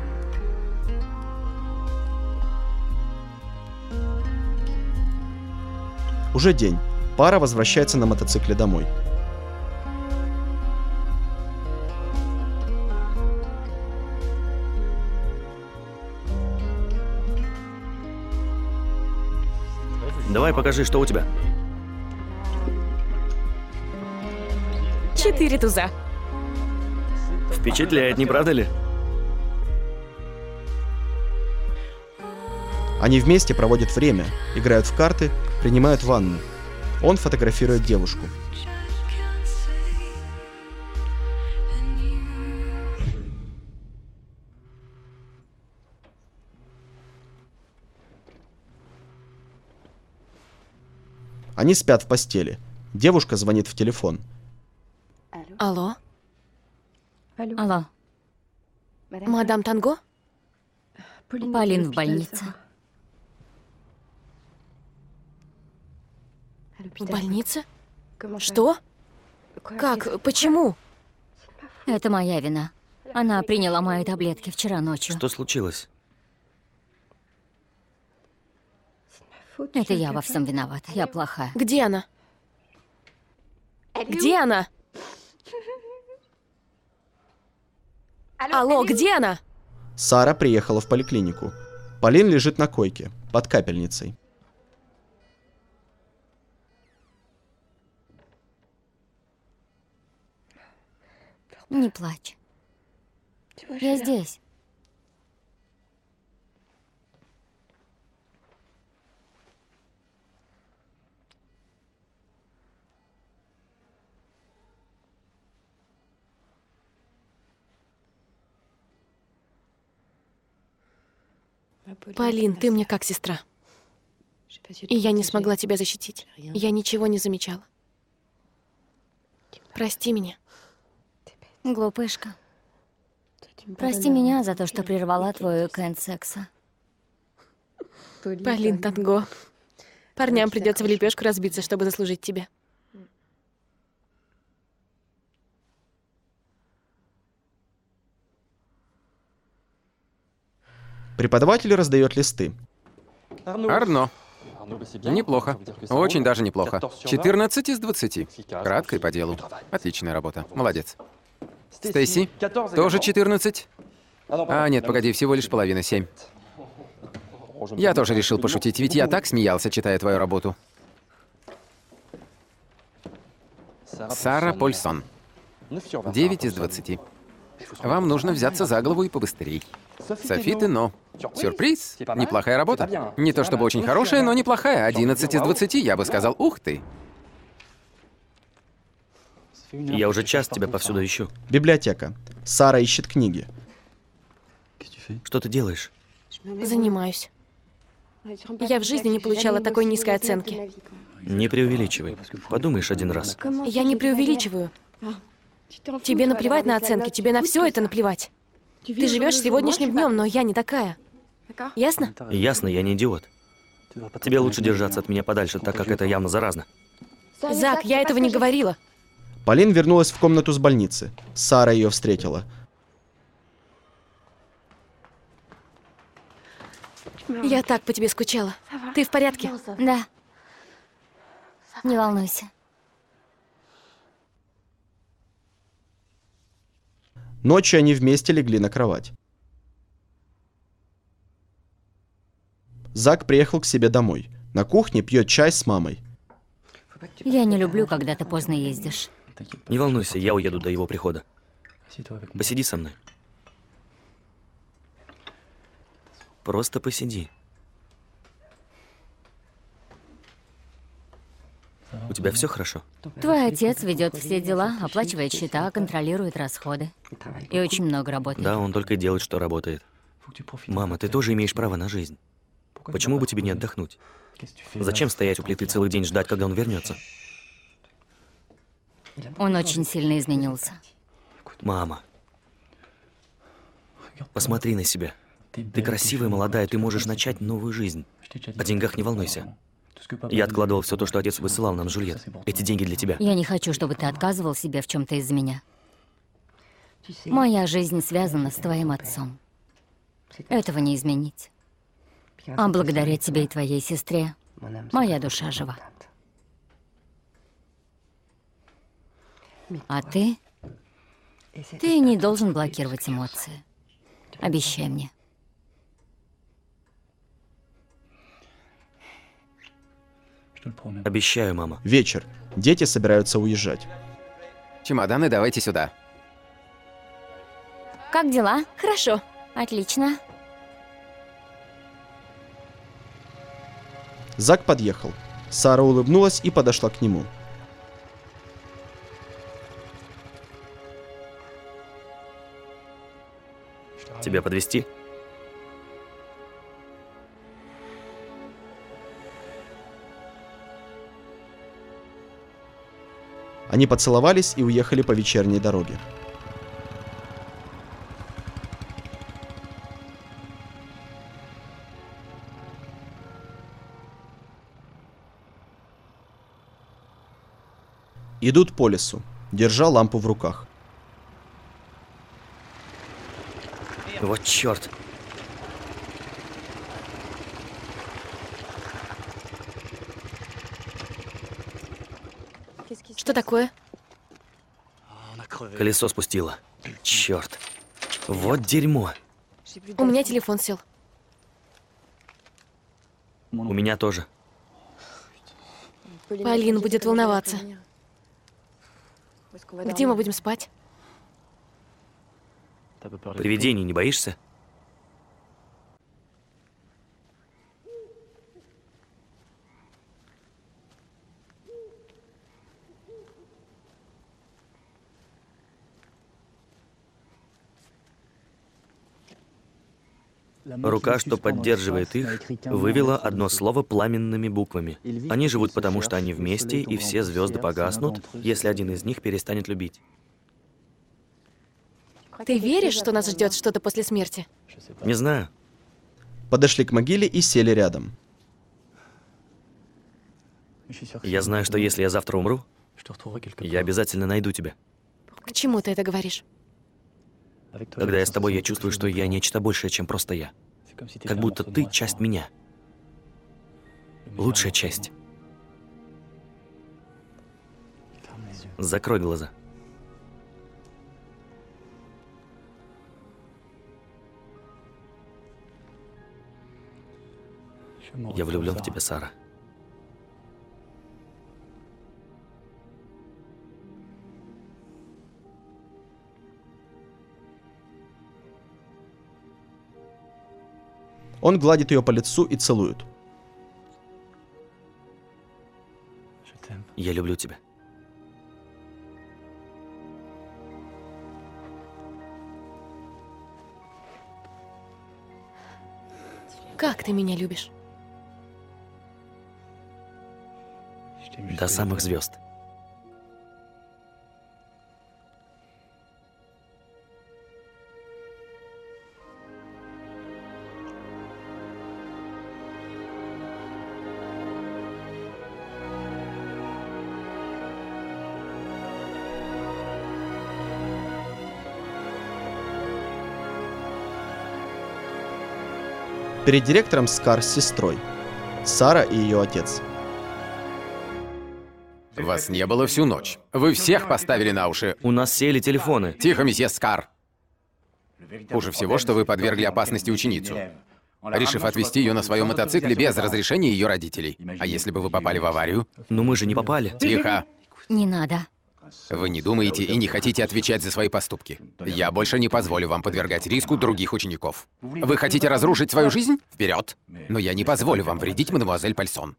S1: Уже день. Пара возвращается на мотоцикле домой.
S2: Давай покажи, что у тебя.
S5: 4 туза.
S2: Впечатляет, не правда ли?
S1: Они вместе проводят время, играют в карты, принимают ванну. Он фотографирует девушку. Они спят в постели. Девушка звонит в телефон.
S5: Алло?
S3: Алло,
S5: Мадам Танго?
S3: Полин в больнице.
S5: В больнице? Что? Как? Почему?
S3: Это моя вина. Она приняла мои таблетки вчера ночью.
S2: Что случилось?
S3: Это я во всем виновата. Я плохая.
S5: Где она? Где она? Алло, где она?
S1: Сара приехала в поликлинику. Полин лежит на койке, под капельницей.
S3: Не плачь. Я здесь.
S5: Полин, ты мне как сестра. И я не смогла тебя защитить. Я ничего не замечала. Прости меня.
S3: Глупышка. Прости меня за то, что прервала твой уикенд секса.
S5: Полин Танго. Парням придется в лепешку разбиться, чтобы заслужить тебя.
S1: Преподаватель раздает листы.
S4: Арно. Неплохо. Очень даже неплохо. 14 из 20. Кратко и по делу. Отличная работа. Молодец. Стейси? Тоже 14? А, нет, погоди, всего лишь половина, 7. Я тоже решил пошутить, ведь я так смеялся, читая твою работу. Сара Польсон. 9 из 20. Вам нужно взяться за голову и побыстрей. Софиты, но. Сюрприз. Неплохая работа. Не то чтобы очень хорошая, но неплохая. 11 из 20, я бы сказал, ух ты.
S2: Я уже час тебя повсюду ищу.
S1: Библиотека. Сара ищет книги.
S2: Что ты делаешь?
S5: Занимаюсь. Я в жизни не получала такой низкой оценки.
S2: Не преувеличивай. Подумаешь один раз.
S5: Я не преувеличиваю. Тебе наплевать на оценки, тебе на все это наплевать. Ты живешь сегодняшним днем, но я не такая. Ясно?
S2: Ясно, я не идиот. Тебе лучше держаться от меня подальше, так как это явно заразно.
S5: Зак, я этого не говорила.
S1: Полин вернулась в комнату с больницы. Сара ее встретила.
S5: Я так по тебе скучала. Ты в порядке?
S3: Да. Не волнуйся.
S1: Ночью они вместе легли на кровать. Зак приехал к себе домой. На кухне пьет чай с мамой.
S3: Я не люблю, когда ты поздно ездишь.
S2: Не волнуйся, я уеду до его прихода. Посиди со мной. Просто посиди. У тебя все хорошо?
S3: Твой отец ведет все дела, оплачивает счета, контролирует расходы. И очень много работает.
S2: Да, он только делает, что работает. Мама, ты тоже имеешь право на жизнь. Почему бы тебе не отдохнуть? Зачем стоять у плиты целый день ждать, когда он вернется?
S3: Он очень сильно изменился.
S2: Мама, посмотри на себя. Ты красивая, молодая, ты можешь начать новую жизнь. О деньгах не волнуйся. Я откладывал все то, что отец высылал нам, Жюльет. Эти деньги для тебя.
S3: Я не хочу, чтобы ты отказывал себе в чем-то из-за меня. Моя жизнь связана с твоим отцом. Этого не изменить. А благодаря тебе и твоей сестре моя душа жива. А ты? Ты не должен блокировать эмоции. Обещай мне.
S2: Обещаю, мама.
S1: Вечер. Дети собираются уезжать.
S4: Чемоданы давайте сюда.
S3: Как дела?
S5: Хорошо.
S3: Отлично.
S1: Зак подъехал. Сара улыбнулась и подошла к нему.
S2: Тебя подвезти?
S1: Они поцеловались и уехали по вечерней дороге. Идут по лесу, держа лампу в руках.
S2: Вот черт.
S5: Что такое?
S2: Колесо спустило. Черт. Вот дерьмо.
S5: У меня телефон сел.
S2: У меня тоже.
S5: Полин будет волноваться. Где мы будем спать?
S2: Привидений не боишься? Рука, что поддерживает их, вывела одно слово пламенными буквами. Они живут потому, что они вместе, и все звезды погаснут, если один из них перестанет любить.
S5: Ты веришь, что нас ждет что-то после смерти?
S2: Не знаю.
S1: Подошли к могиле и сели рядом.
S2: Я знаю, что если я завтра умру, я обязательно найду тебя.
S5: К чему ты это говоришь?
S2: Когда я с тобой, я чувствую, что я нечто большее, чем просто я. Как будто ты часть меня. Лучшая часть. Закрой глаза. Я влюблен в тебя, Сара.
S1: Он гладит ее по лицу и целует.
S2: Я люблю тебя.
S5: Как ты меня любишь?
S2: До самых звезд.
S1: Перед директором Скар с сестрой. Сара и ее отец.
S4: Вас не было всю ночь. Вы всех поставили на уши.
S2: У нас сели телефоны.
S4: Тихо, месье Скар. Хуже всего, что вы подвергли опасности ученицу, решив отвезти ее на своем мотоцикле без разрешения ее родителей. А если бы вы попали в аварию?
S2: Но мы же не попали.
S4: Тихо.
S3: Не надо.
S4: Вы не думаете и не хотите отвечать за свои поступки. Я больше не позволю вам подвергать риску других учеников. Вы хотите разрушить свою жизнь? Вперед! Но я не позволю вам вредить мадемуазель Пальсон.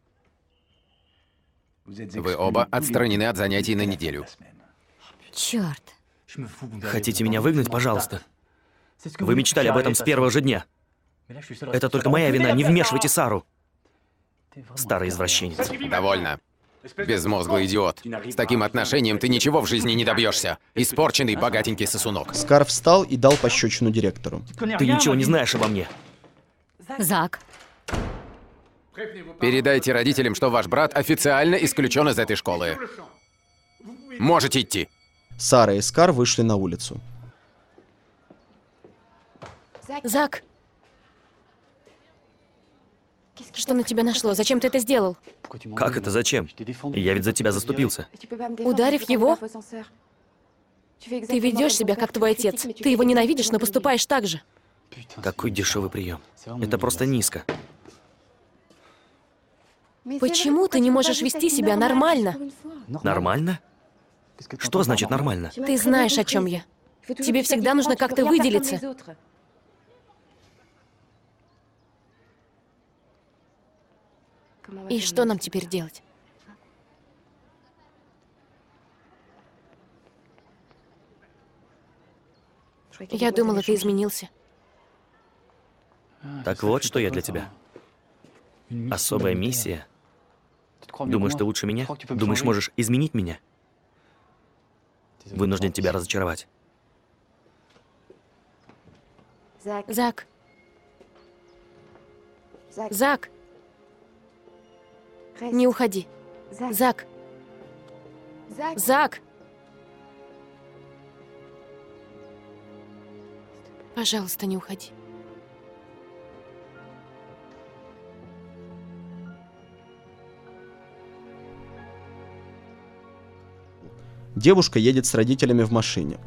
S4: Вы оба отстранены от занятий на неделю.
S3: Черт.
S2: Хотите меня выгнать, пожалуйста? Вы мечтали об этом с первого же дня. Это только моя вина, не вмешивайте Сару. Старый извращенец.
S4: Довольно. Безмозглый идиот. С таким отношением ты ничего в жизни не добьешься. Испорченный богатенький сосунок.
S1: Скар встал и дал пощечину директору.
S2: Ты ничего не знаешь обо мне.
S3: Зак.
S4: Передайте родителям, что ваш брат официально исключен из этой школы. Можете идти.
S1: Сара и Скар вышли на улицу.
S5: Зак! Что на тебя нашло? Зачем ты это сделал?
S2: Как это зачем? Я ведь за тебя заступился.
S5: Ударив его? Ты ведешь себя как твой отец. Ты его ненавидишь, но поступаешь так же.
S2: Какой дешевый прием. Это просто низко.
S5: Почему ты не можешь вести себя нормально?
S2: Нормально? Что значит нормально?
S5: Ты знаешь, о чем я. Тебе всегда нужно как-то выделиться. И что нам теперь делать? Я думала, ты изменился.
S2: Так вот, что я для тебя. Особая миссия. Думаешь, ты лучше меня? Думаешь, можешь изменить меня? Вынужден тебя разочаровать.
S5: Зак. Зак. Не уходи. Зак. Зак. Пожалуйста, не уходи.
S1: Девушка едет с родителями в машине.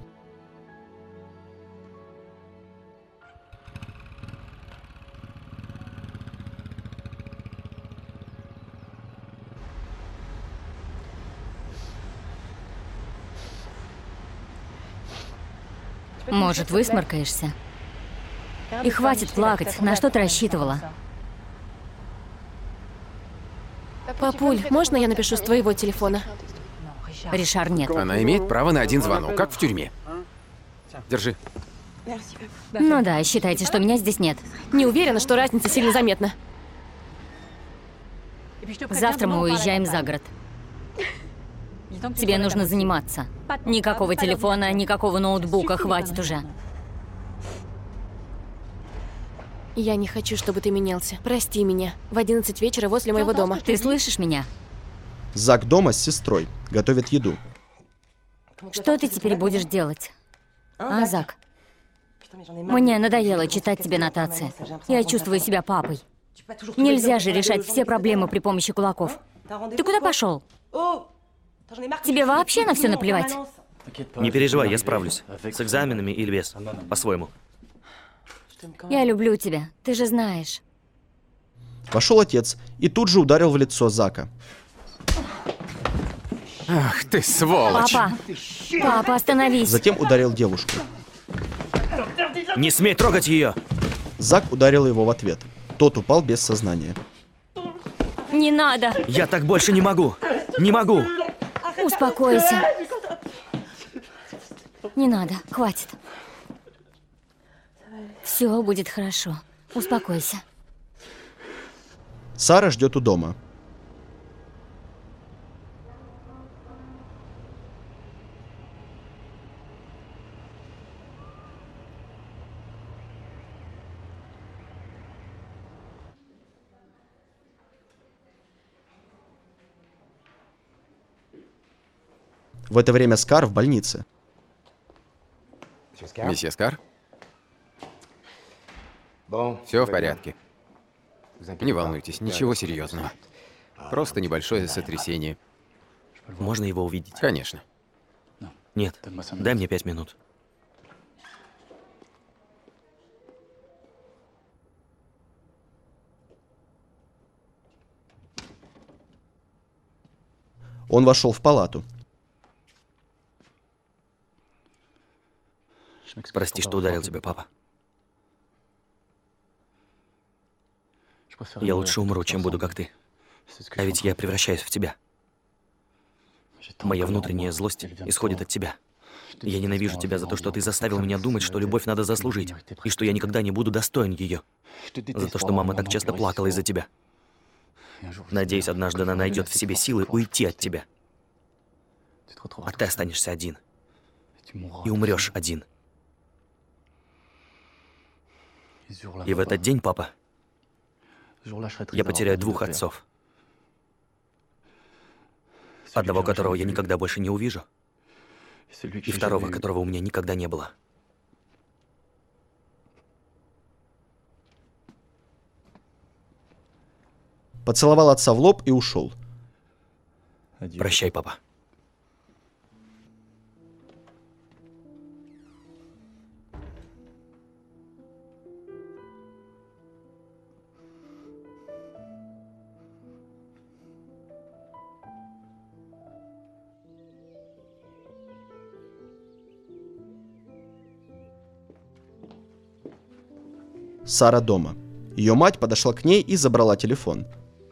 S3: Может, высморкаешься? И хватит плакать. На что ты рассчитывала?
S5: Папуль, можно я напишу с твоего телефона?
S3: Ришар, нет.
S4: Она имеет право на один звонок, как в тюрьме. Держи.
S3: Ну да, считайте, что меня здесь нет.
S5: Не уверена, что разница сильно заметна.
S3: Завтра мы уезжаем за город. Тебе нужно заниматься. Никакого телефона, никакого ноутбука, хватит уже.
S5: Я не хочу, чтобы ты менялся. Прости меня. В 11 вечера возле моего дома.
S3: Ты слышишь меня?
S1: Зак дома с сестрой. Готовит еду.
S3: Что ты теперь будешь делать? А, Зак? Мне надоело читать тебе нотации. Я чувствую себя папой. Нельзя же решать все проблемы при помощи кулаков. Ты куда пошел? Тебе вообще на все наплевать?
S2: Не переживай, я справлюсь. С экзаменами или без. По-своему.
S3: Я люблю тебя, ты же знаешь.
S1: Вошел отец и тут же ударил в лицо Зака.
S4: Ах ты сволочь!
S3: Папа! Папа, остановись!
S1: Затем ударил девушку.
S2: Не смей трогать ее!
S1: Зак ударил его в ответ. Тот упал без сознания.
S3: Не надо!
S2: Я так больше не могу! Не могу!
S3: Успокойся. Не надо, хватит. Все будет хорошо. Успокойся.
S1: Сара ждет у дома. В это время Скар в больнице.
S4: Месье Скар? Все в порядке. Не волнуйтесь, ничего серьезного. Просто небольшое сотрясение.
S2: Можно его увидеть?
S4: Конечно.
S2: Нет, дай мне 5 минут.
S1: Он вошел в палату.
S2: Прости, что ударил тебя, папа. Я лучше умру, чем буду как ты. А ведь я превращаюсь в тебя. Моя внутренняя злость исходит от тебя. Я ненавижу тебя за то, что ты заставил меня думать, что любовь надо заслужить, и что я никогда не буду достоин ее. За то, что мама так часто плакала из-за тебя. Надеюсь, однажды она найдет в себе силы уйти от тебя. А ты останешься один. И умрешь один. И в этот день, папа, я потеряю 2 отцов. Одного, которого я никогда больше не увижу, и второго, которого у меня никогда не было.
S1: Поцеловал отца в лоб и ушел.
S2: Прощай, папа.
S1: Сара дома. Ее мать подошла к ней и забрала телефон.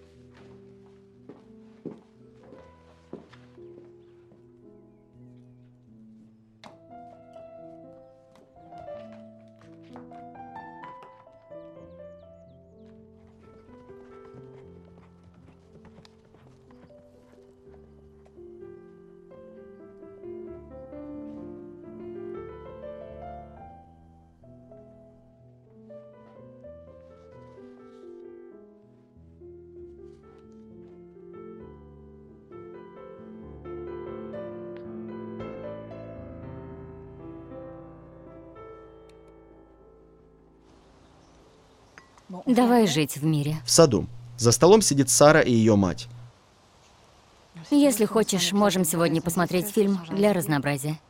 S3: Давай жить в мире.
S1: В саду. За столом сидит Сара и ее мать.
S3: Если хочешь, можем сегодня посмотреть фильм для разнообразия.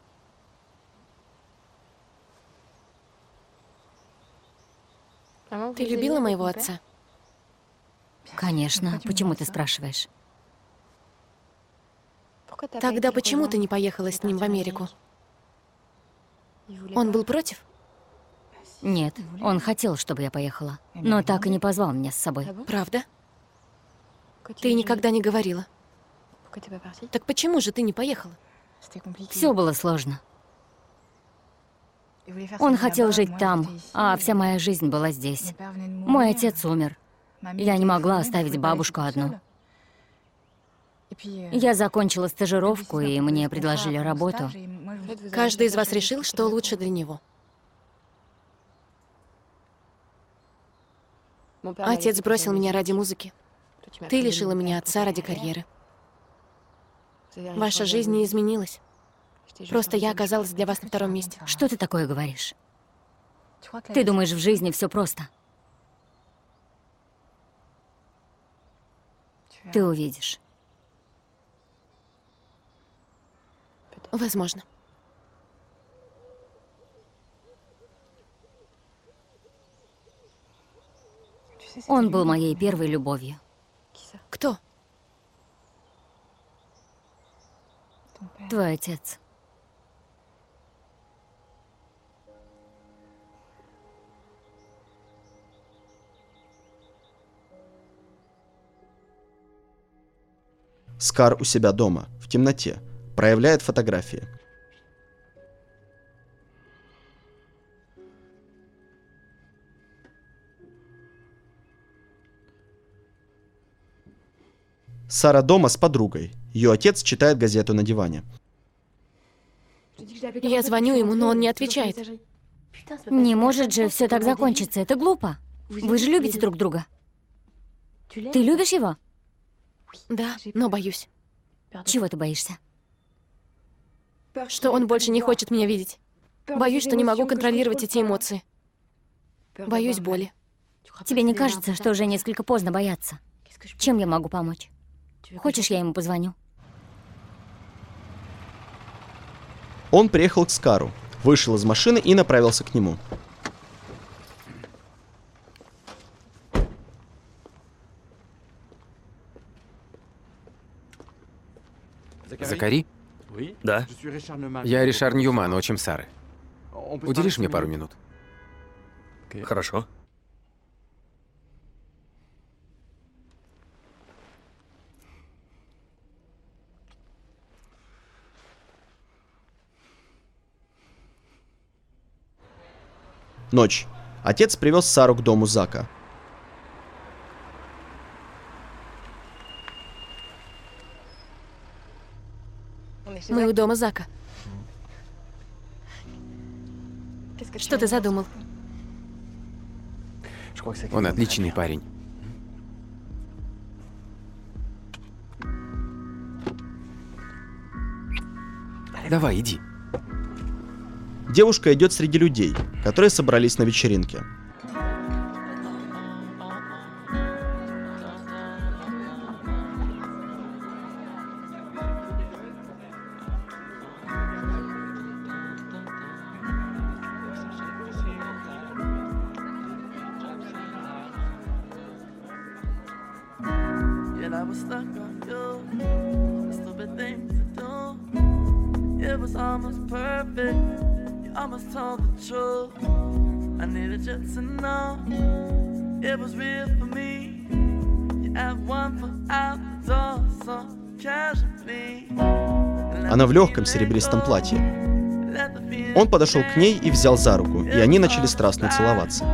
S5: Ты любила моего отца?
S3: Конечно. Почему ты спрашиваешь?
S5: Тогда почему ты не поехала с ним в Америку? Он был против?
S3: Нет, он хотел, чтобы я поехала, но так и не позвал меня с собой.
S5: Правда? Ты никогда не говорила. Так почему же ты не поехала?
S3: Все было сложно. Он хотел жить там, а вся моя жизнь была здесь. Мой отец умер. Я не могла оставить бабушку одну. Я закончила стажировку, и мне предложили работу.
S5: Каждый из вас решил, что лучше для него. Отец бросил меня ради музыки. Ты лишила меня отца ради карьеры. Ваша жизнь не изменилась. Просто я оказалась для вас на втором месте.
S3: Что ты такое говоришь? Ты думаешь, в жизни все просто? Ты увидишь.
S5: Возможно.
S3: Он был моей первой любовью.
S5: Кто?
S3: Твой отец.
S1: Скар у себя дома, в темноте, проявляет фотографии. Сара дома с подругой. Ее отец читает газету на диване.
S5: Я звоню ему, но он не отвечает.
S3: Не может же все так закончиться, это глупо. Вы же любите друг друга. Ты любишь его?
S5: Да, но боюсь,
S3: Чего ты боишься?
S5: что он больше не хочет меня видеть. Боюсь, что не могу контролировать эти эмоции. Боюсь боли.
S3: Тебе не кажется, что уже несколько поздно бояться? Чем я могу помочь? Хочешь, я ему позвоню?
S1: Он приехал к Скару, вышел из машины и направился к нему.
S4: Закари?
S2: Да?
S4: Я Ришар Ньюман, отчим Сары. Уделишь мне пару минут?
S2: Хорошо.
S1: Ночь. Отец привез Сару к дому Зака.
S5: Мы у дома Зака. Что ты задумал?
S4: Он отличный парень. Давай, иди.
S1: Девушка идет среди людей, которые собрались на вечеринке.
S6: Yet I was stuck on you. Stupid things to do. It was almost perfect. You almost told the truth. I needed you to know it was real for me. You have one foot out the door, so casually.
S1: Она в легком серебристом платье. Он подошел к ней и взял за руку, и они начали страстно целоваться.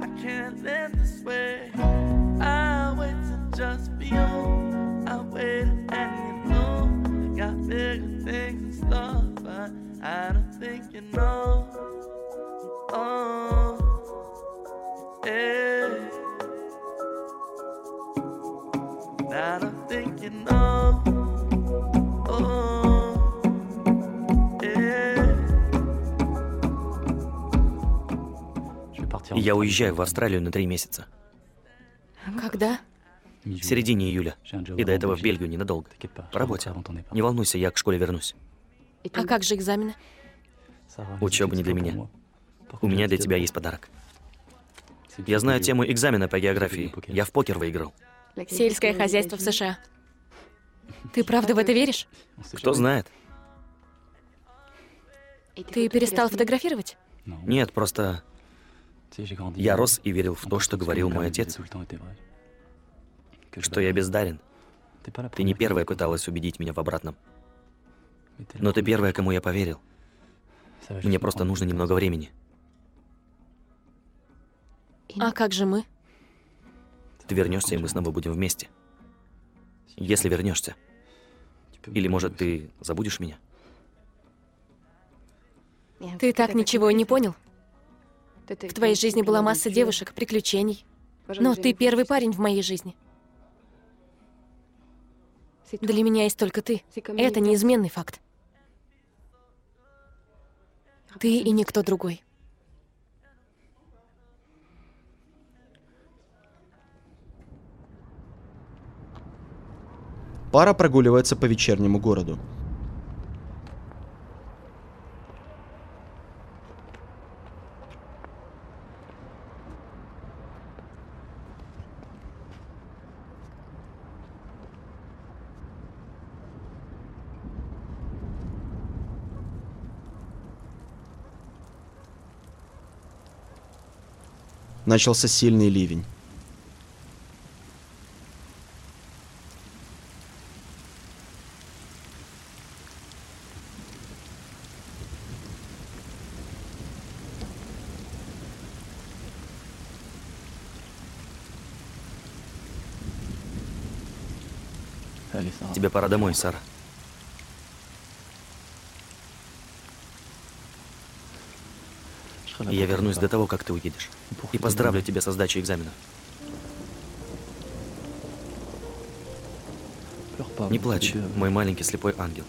S2: Я уезжаю в Австралию на 3 месяца.
S5: Когда?
S2: В середине июля. И до этого в Бельгию ненадолго. По работе. Не волнуйся, я к школе вернусь.
S5: А как же экзамены?
S2: Учеба не для меня. У меня для тебя есть подарок. Я знаю тему экзамена по географии. Я в покер выиграл.
S5: Сельское хозяйство в США. Ты правда в это веришь?
S2: Кто знает?
S5: Ты перестал фотографировать?
S2: Нет, просто я рос и верил в то, что говорил мой отец. Что я бездарен. Ты не первая пыталась убедить меня в обратном. Но ты первая, кому я поверил. Мне просто нужно немного времени.
S5: А как же мы?
S2: Ты вернешься, и мы снова будем вместе. Если вернешься. Или, может, ты забудешь меня?
S5: Ты так ничего и не понял? В твоей жизни была масса девушек, приключений. Но ты первый парень в моей жизни. Для меня есть только ты. Это неизменный факт. Ты и никто другой.
S1: Пара прогуливается по вечернему городу. Начался сильный ливень.
S2: Тебе пора домой, Сара. Я вернусь до того, как ты уедешь. И поздравлю тебя со сдачей экзамена. Не плачь, мой маленький слепой ангел.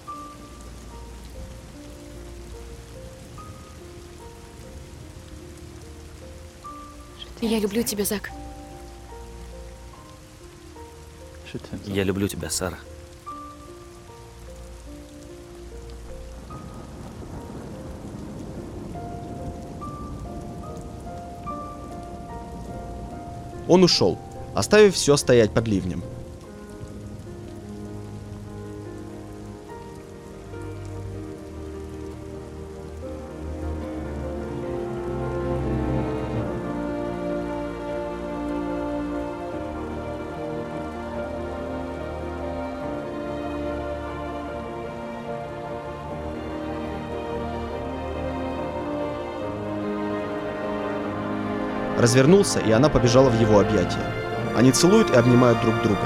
S5: Я люблю тебя, Зак.
S2: Я люблю тебя, Сара.
S1: Он ушел, оставив все стоять под ливнем. Развернулся, и она побежала в его объятия. Они целуют и обнимают друг друга.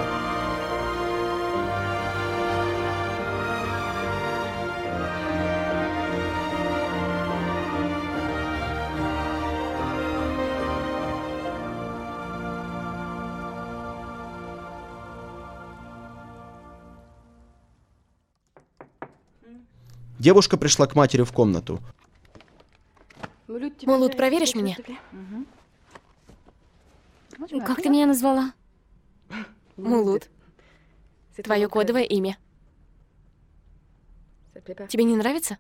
S1: Девушка пришла к матери в комнату.
S5: Мулут, проверишь меня?
S3: Как ты меня назвала?
S5: Мулут. Твое кодовое имя. Тебе не нравится?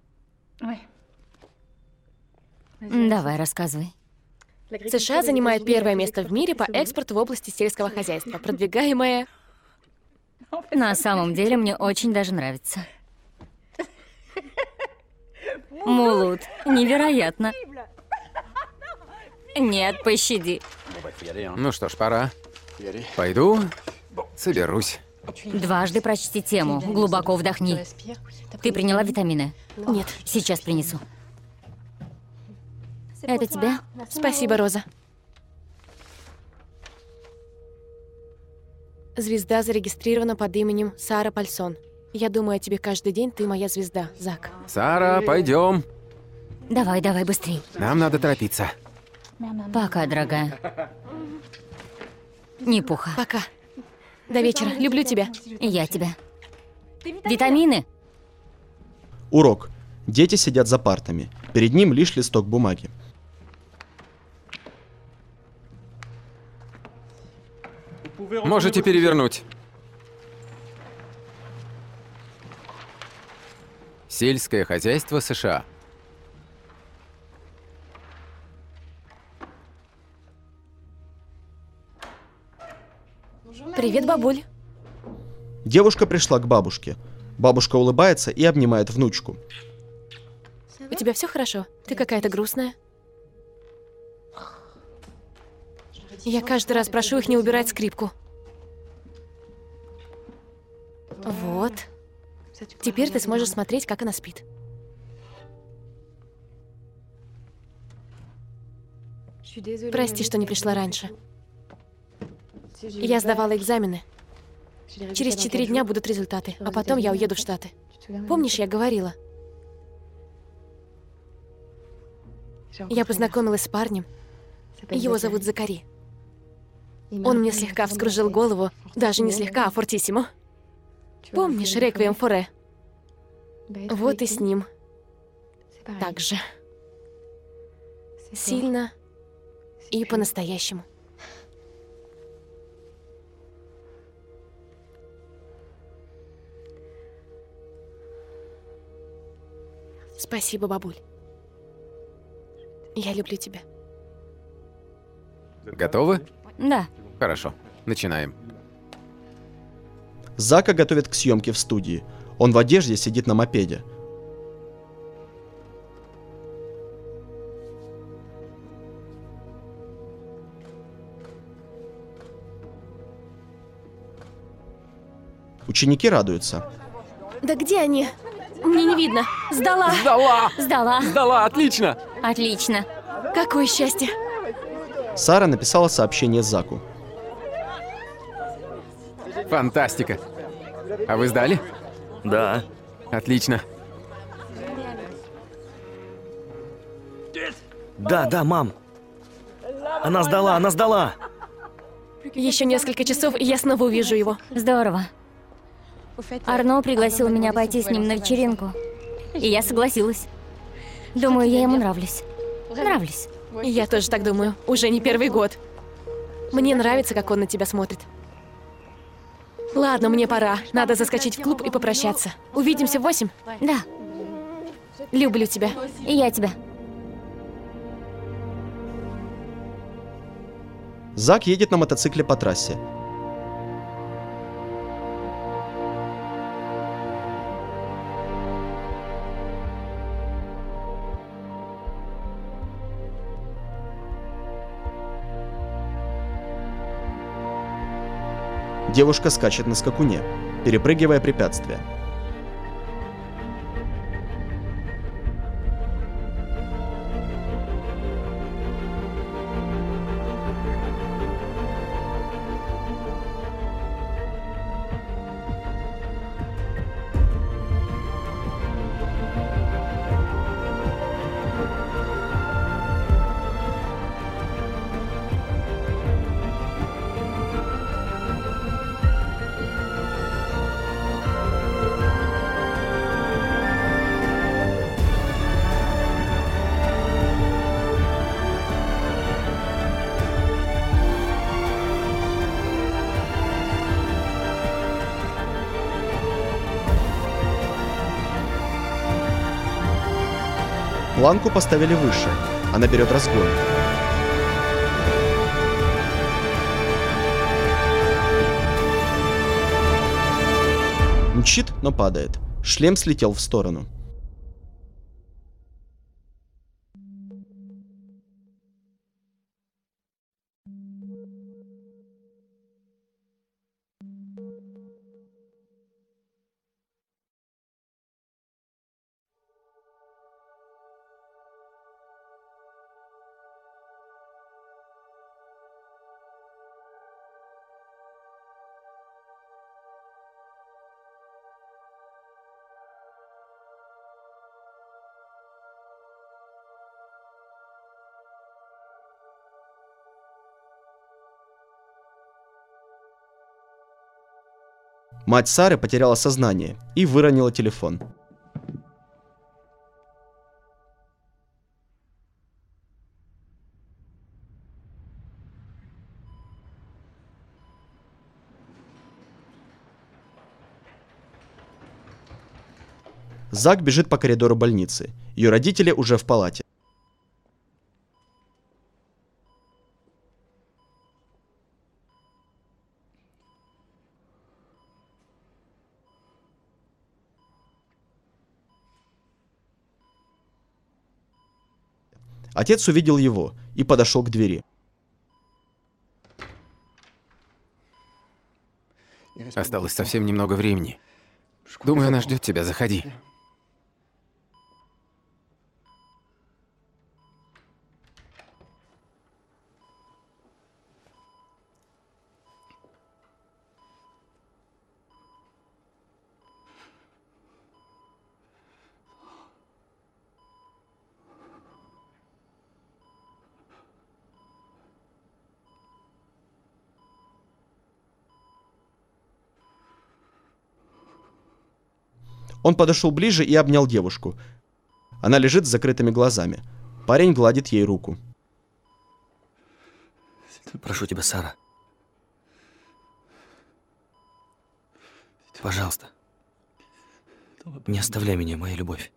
S3: Давай, рассказывай.
S5: США занимает первое место в мире по экспорту в области сельского хозяйства, продвигаемое...
S3: На самом деле, мне очень даже нравится. Мулут, невероятно. Нет, пощади.
S4: Ну что ж, пора. Пойду, соберусь.
S3: Дважды прочти тему, глубоко вдохни. Ты приняла витамины?
S5: Нет.
S3: Сейчас принесу. Это тебе?
S5: Спасибо, Роза. Звезда зарегистрирована под именем Сара Пальсон. Я думаю о тебе каждый день, ты моя звезда, Зак.
S4: Сара, пойдем.
S3: Давай, давай, быстрей.
S4: Нам надо торопиться.
S3: Пока, дорогая. Не пуха.
S5: Пока. До вечера. Люблю тебя.
S3: И я тебя. Витамины?
S1: Урок. Дети сидят за партами. Перед ним лишь листок бумаги.
S4: Можете перевернуть. Сельское хозяйство США.
S5: Привет, бабуль.
S1: Девушка пришла к бабушке. Бабушка улыбается и обнимает внучку.
S5: У тебя все хорошо? Ты какая-то грустная. Я каждый раз прошу их не убирать скрипку. Вот. Теперь ты сможешь смотреть, как она спит. Прости, что не пришла раньше. Я сдавала экзамены. Через 4 дня будут результаты, а потом я уеду в Штаты. Помнишь, я говорила? Я познакомилась с парнем. Его зовут Закари. Он мне слегка вскружил голову. Даже не слегка, а фортиссимо. Помнишь «Реквием Форе»? Вот и с ним. Так же. Сильно и по-настоящему. Спасибо, бабуль. Я люблю тебя.
S4: Готовы?
S3: Да.
S4: Хорошо. Начинаем.
S1: Зака готовят к съемке в студии. Он в одежде сидит на мопеде. Ученики радуются.
S5: Да где они? Мне не видно. Сдала.
S3: Сдала.
S4: Сдала, отлично!
S3: Отлично.
S5: Какое счастье.
S1: Сара написала сообщение Заку.
S4: Фантастика. А вы сдали?
S2: Да.
S4: Отлично.
S2: Да, мам. Она сдала.
S5: Еще несколько часов, и я снова увижу его.
S3: Здорово. Арно пригласил меня пойти с ним на вечеринку. И я согласилась. Думаю, я ему нравлюсь. Нравлюсь.
S5: Я тоже так думаю. Уже не первый год. Мне нравится, как он на тебя смотрит. Ладно, мне пора. Надо заскочить в клуб и попрощаться. Увидимся в 8?
S3: Да,
S5: Люблю тебя.
S3: и я тебя.
S1: Зак едет на мотоцикле по трассе. Девушка скачет на скакуне, перепрыгивая препятствия. Планку поставили выше. Она берет разгон. Мчит, но падает. Шлем слетел в сторону. Мать Сары потеряла сознание и выронила телефон. Зак бежит по коридору больницы. Ее родители уже в палате. Отец увидел его и подошел к двери.
S4: Осталось совсем немного времени. Думаю, она ждет тебя. Заходи.
S1: Он подошел ближе и обнял девушку. Она лежит с закрытыми глазами. Парень гладит ей руку.
S2: Прошу тебя, Сара. Пожалуйста. Не оставляй меня, моя любовь.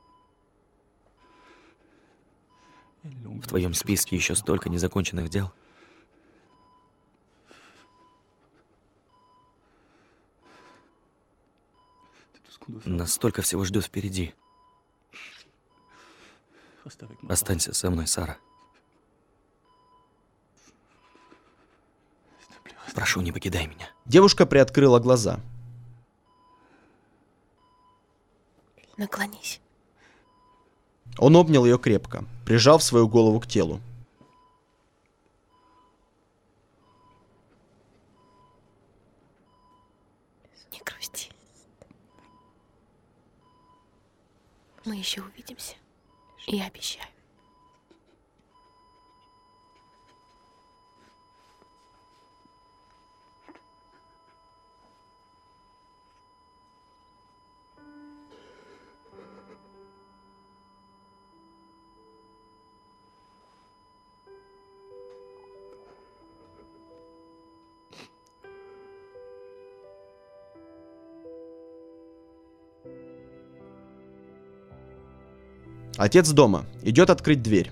S2: В твоем списке еще столько незаконченных дел. Нас столько всего ждет впереди. Останься со мной, Сара. Прошу, не покидай меня.
S1: Девушка приоткрыла глаза.
S5: Наклонись.
S1: Он обнял ее крепко, прижав свою голову к телу.
S5: Не грусти. Мы еще увидимся. Я обещаю.
S1: Отец дома. Идет открыть дверь.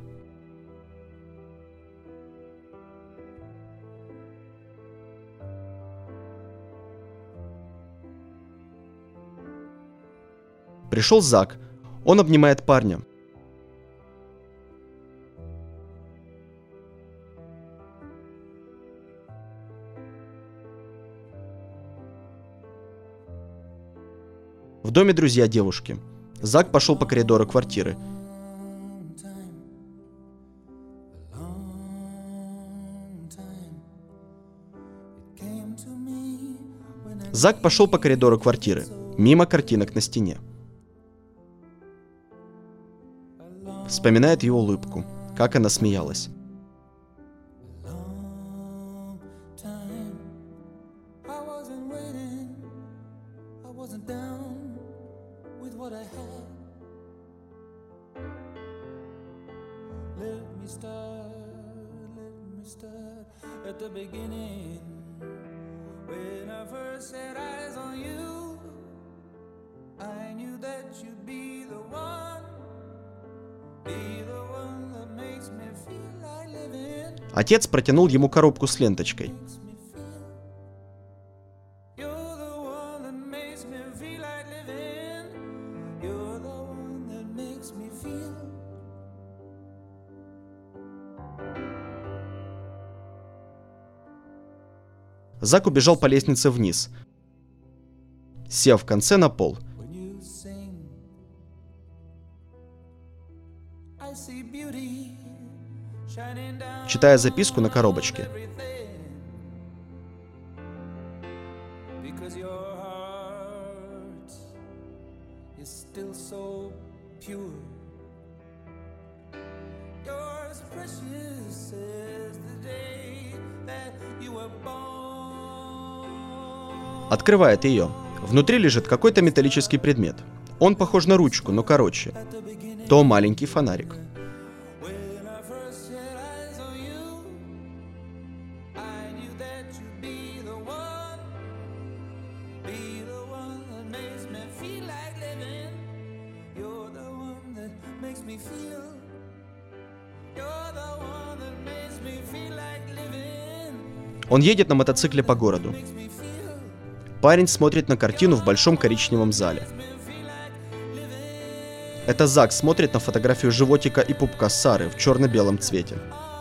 S1: Пришел Зак. Он обнимает парня. В доме друзья девушки. Зак пошел по коридору квартиры. Зак пошел по коридору квартиры, мимо картинок на стене. Вспоминает ее улыбку, как она смеялась. Отец протянул ему коробку с ленточкой. Зак убежал по лестнице вниз, сев в конце на пол. Читая записку на коробочке. Открывает ее. Внутри лежит какой-то металлический предмет. Он похож на ручку, но короче. То маленький фонарик. Он едет на мотоцикле по городу. Парень смотрит на картину в большом коричневом зале. Это Зак смотрит на фотографию животика и пупка Сары в черно-белом цвете.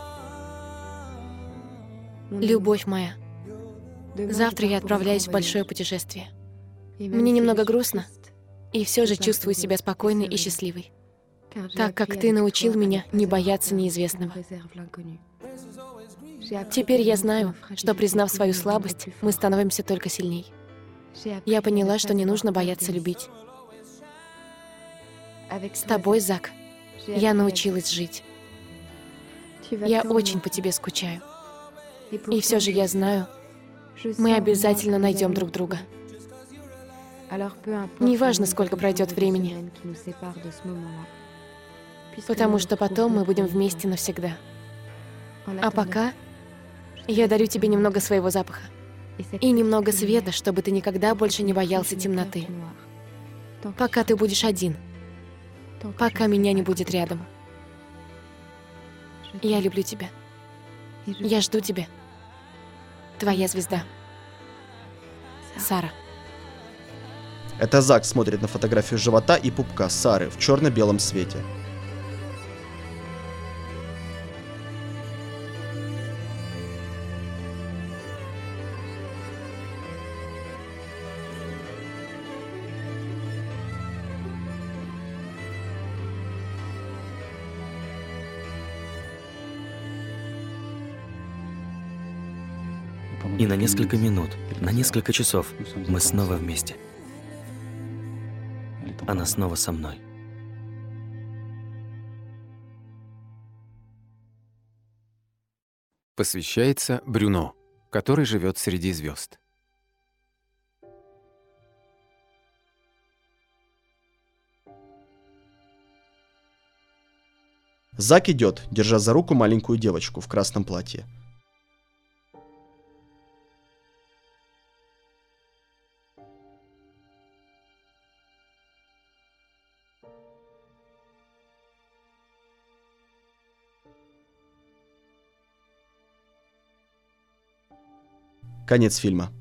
S5: Любовь моя, завтра я отправляюсь в большое путешествие. Мне немного грустно, и все же чувствую себя спокойной и счастливой, так как ты научил меня не бояться неизвестного. Теперь я знаю, что, признав свою слабость, мы становимся только сильней. Я поняла, что не нужно бояться любить. С тобой, Зак, я научилась жить. Я очень по тебе скучаю. И все же я знаю, мы обязательно найдем друг друга. Неважно, сколько пройдет времени, потому что потом мы будем вместе навсегда. А пока я дарю тебе немного своего запаха и немного света, чтобы ты никогда больше не боялся темноты. Пока ты будешь один, пока меня не будет рядом. Я люблю тебя. Я жду тебя. Твоя звезда. Сара.
S1: Это Зак смотрит на фотографию живота и пупка Сары в черно-белом свете.
S2: И на несколько минут, на несколько часов мы снова вместе. Она снова со мной.
S4: Посвящается Брюно, который живет среди звезд.
S1: Зак идет, держа за руку маленькую девочку в красном платье. Конец фильма.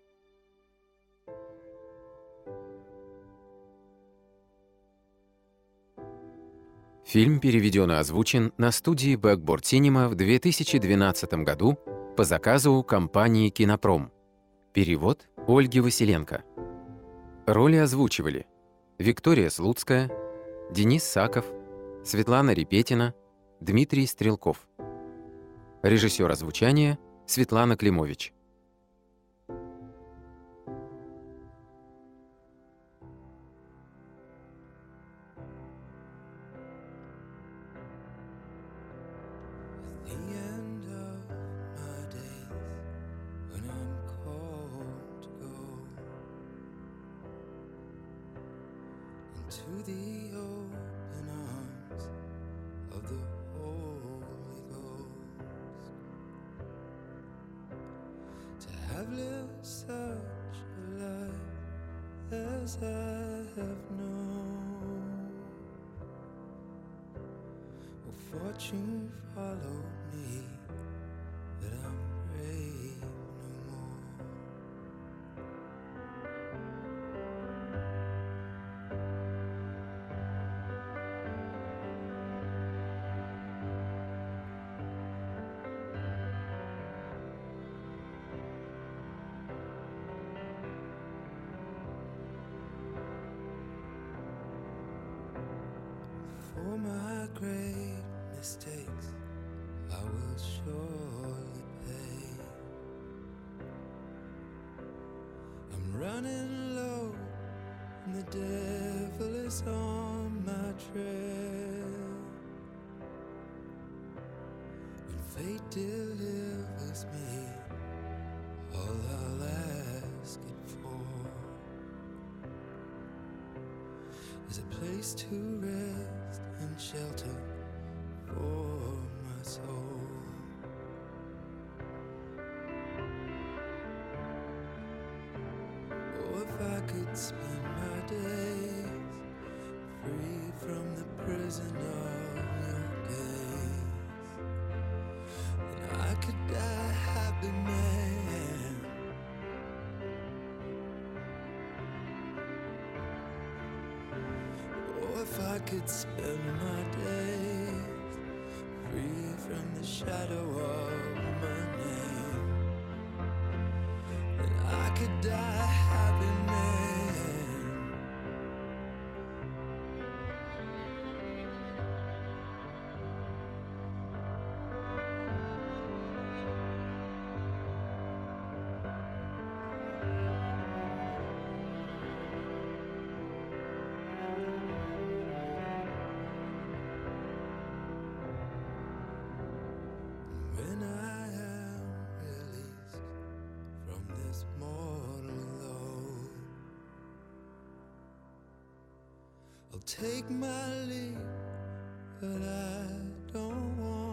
S4: Фильм переведен и озвучен на студии Backboard Cinema в 2012 году по заказу компании «Кинопром». Перевод Ольги Василенко. Роли озвучивали Виктория Слуцкая, Денис Саков, Светлана Репетина, Дмитрий Стрелков. Режиссер озвучания Светлана Климович.
S6: To the open arms of the Holy Ghost, to have lived such a life as I have known. Will fortune follow me, but I'm brave no more. For my great mistakes, I will surely pay. I'm running low, and the devil is on my trail. When fate delivers me, all I'll ask it for is a place to rest and shelter for my soul. Oh, if I could spend my days free from the prison of your gaze, then I could die a happy man. Oh, if I could spend my days free from the shadow of my name, then I could die a happy man. When I am released from this mortal load, I'll take my leave, but I don't want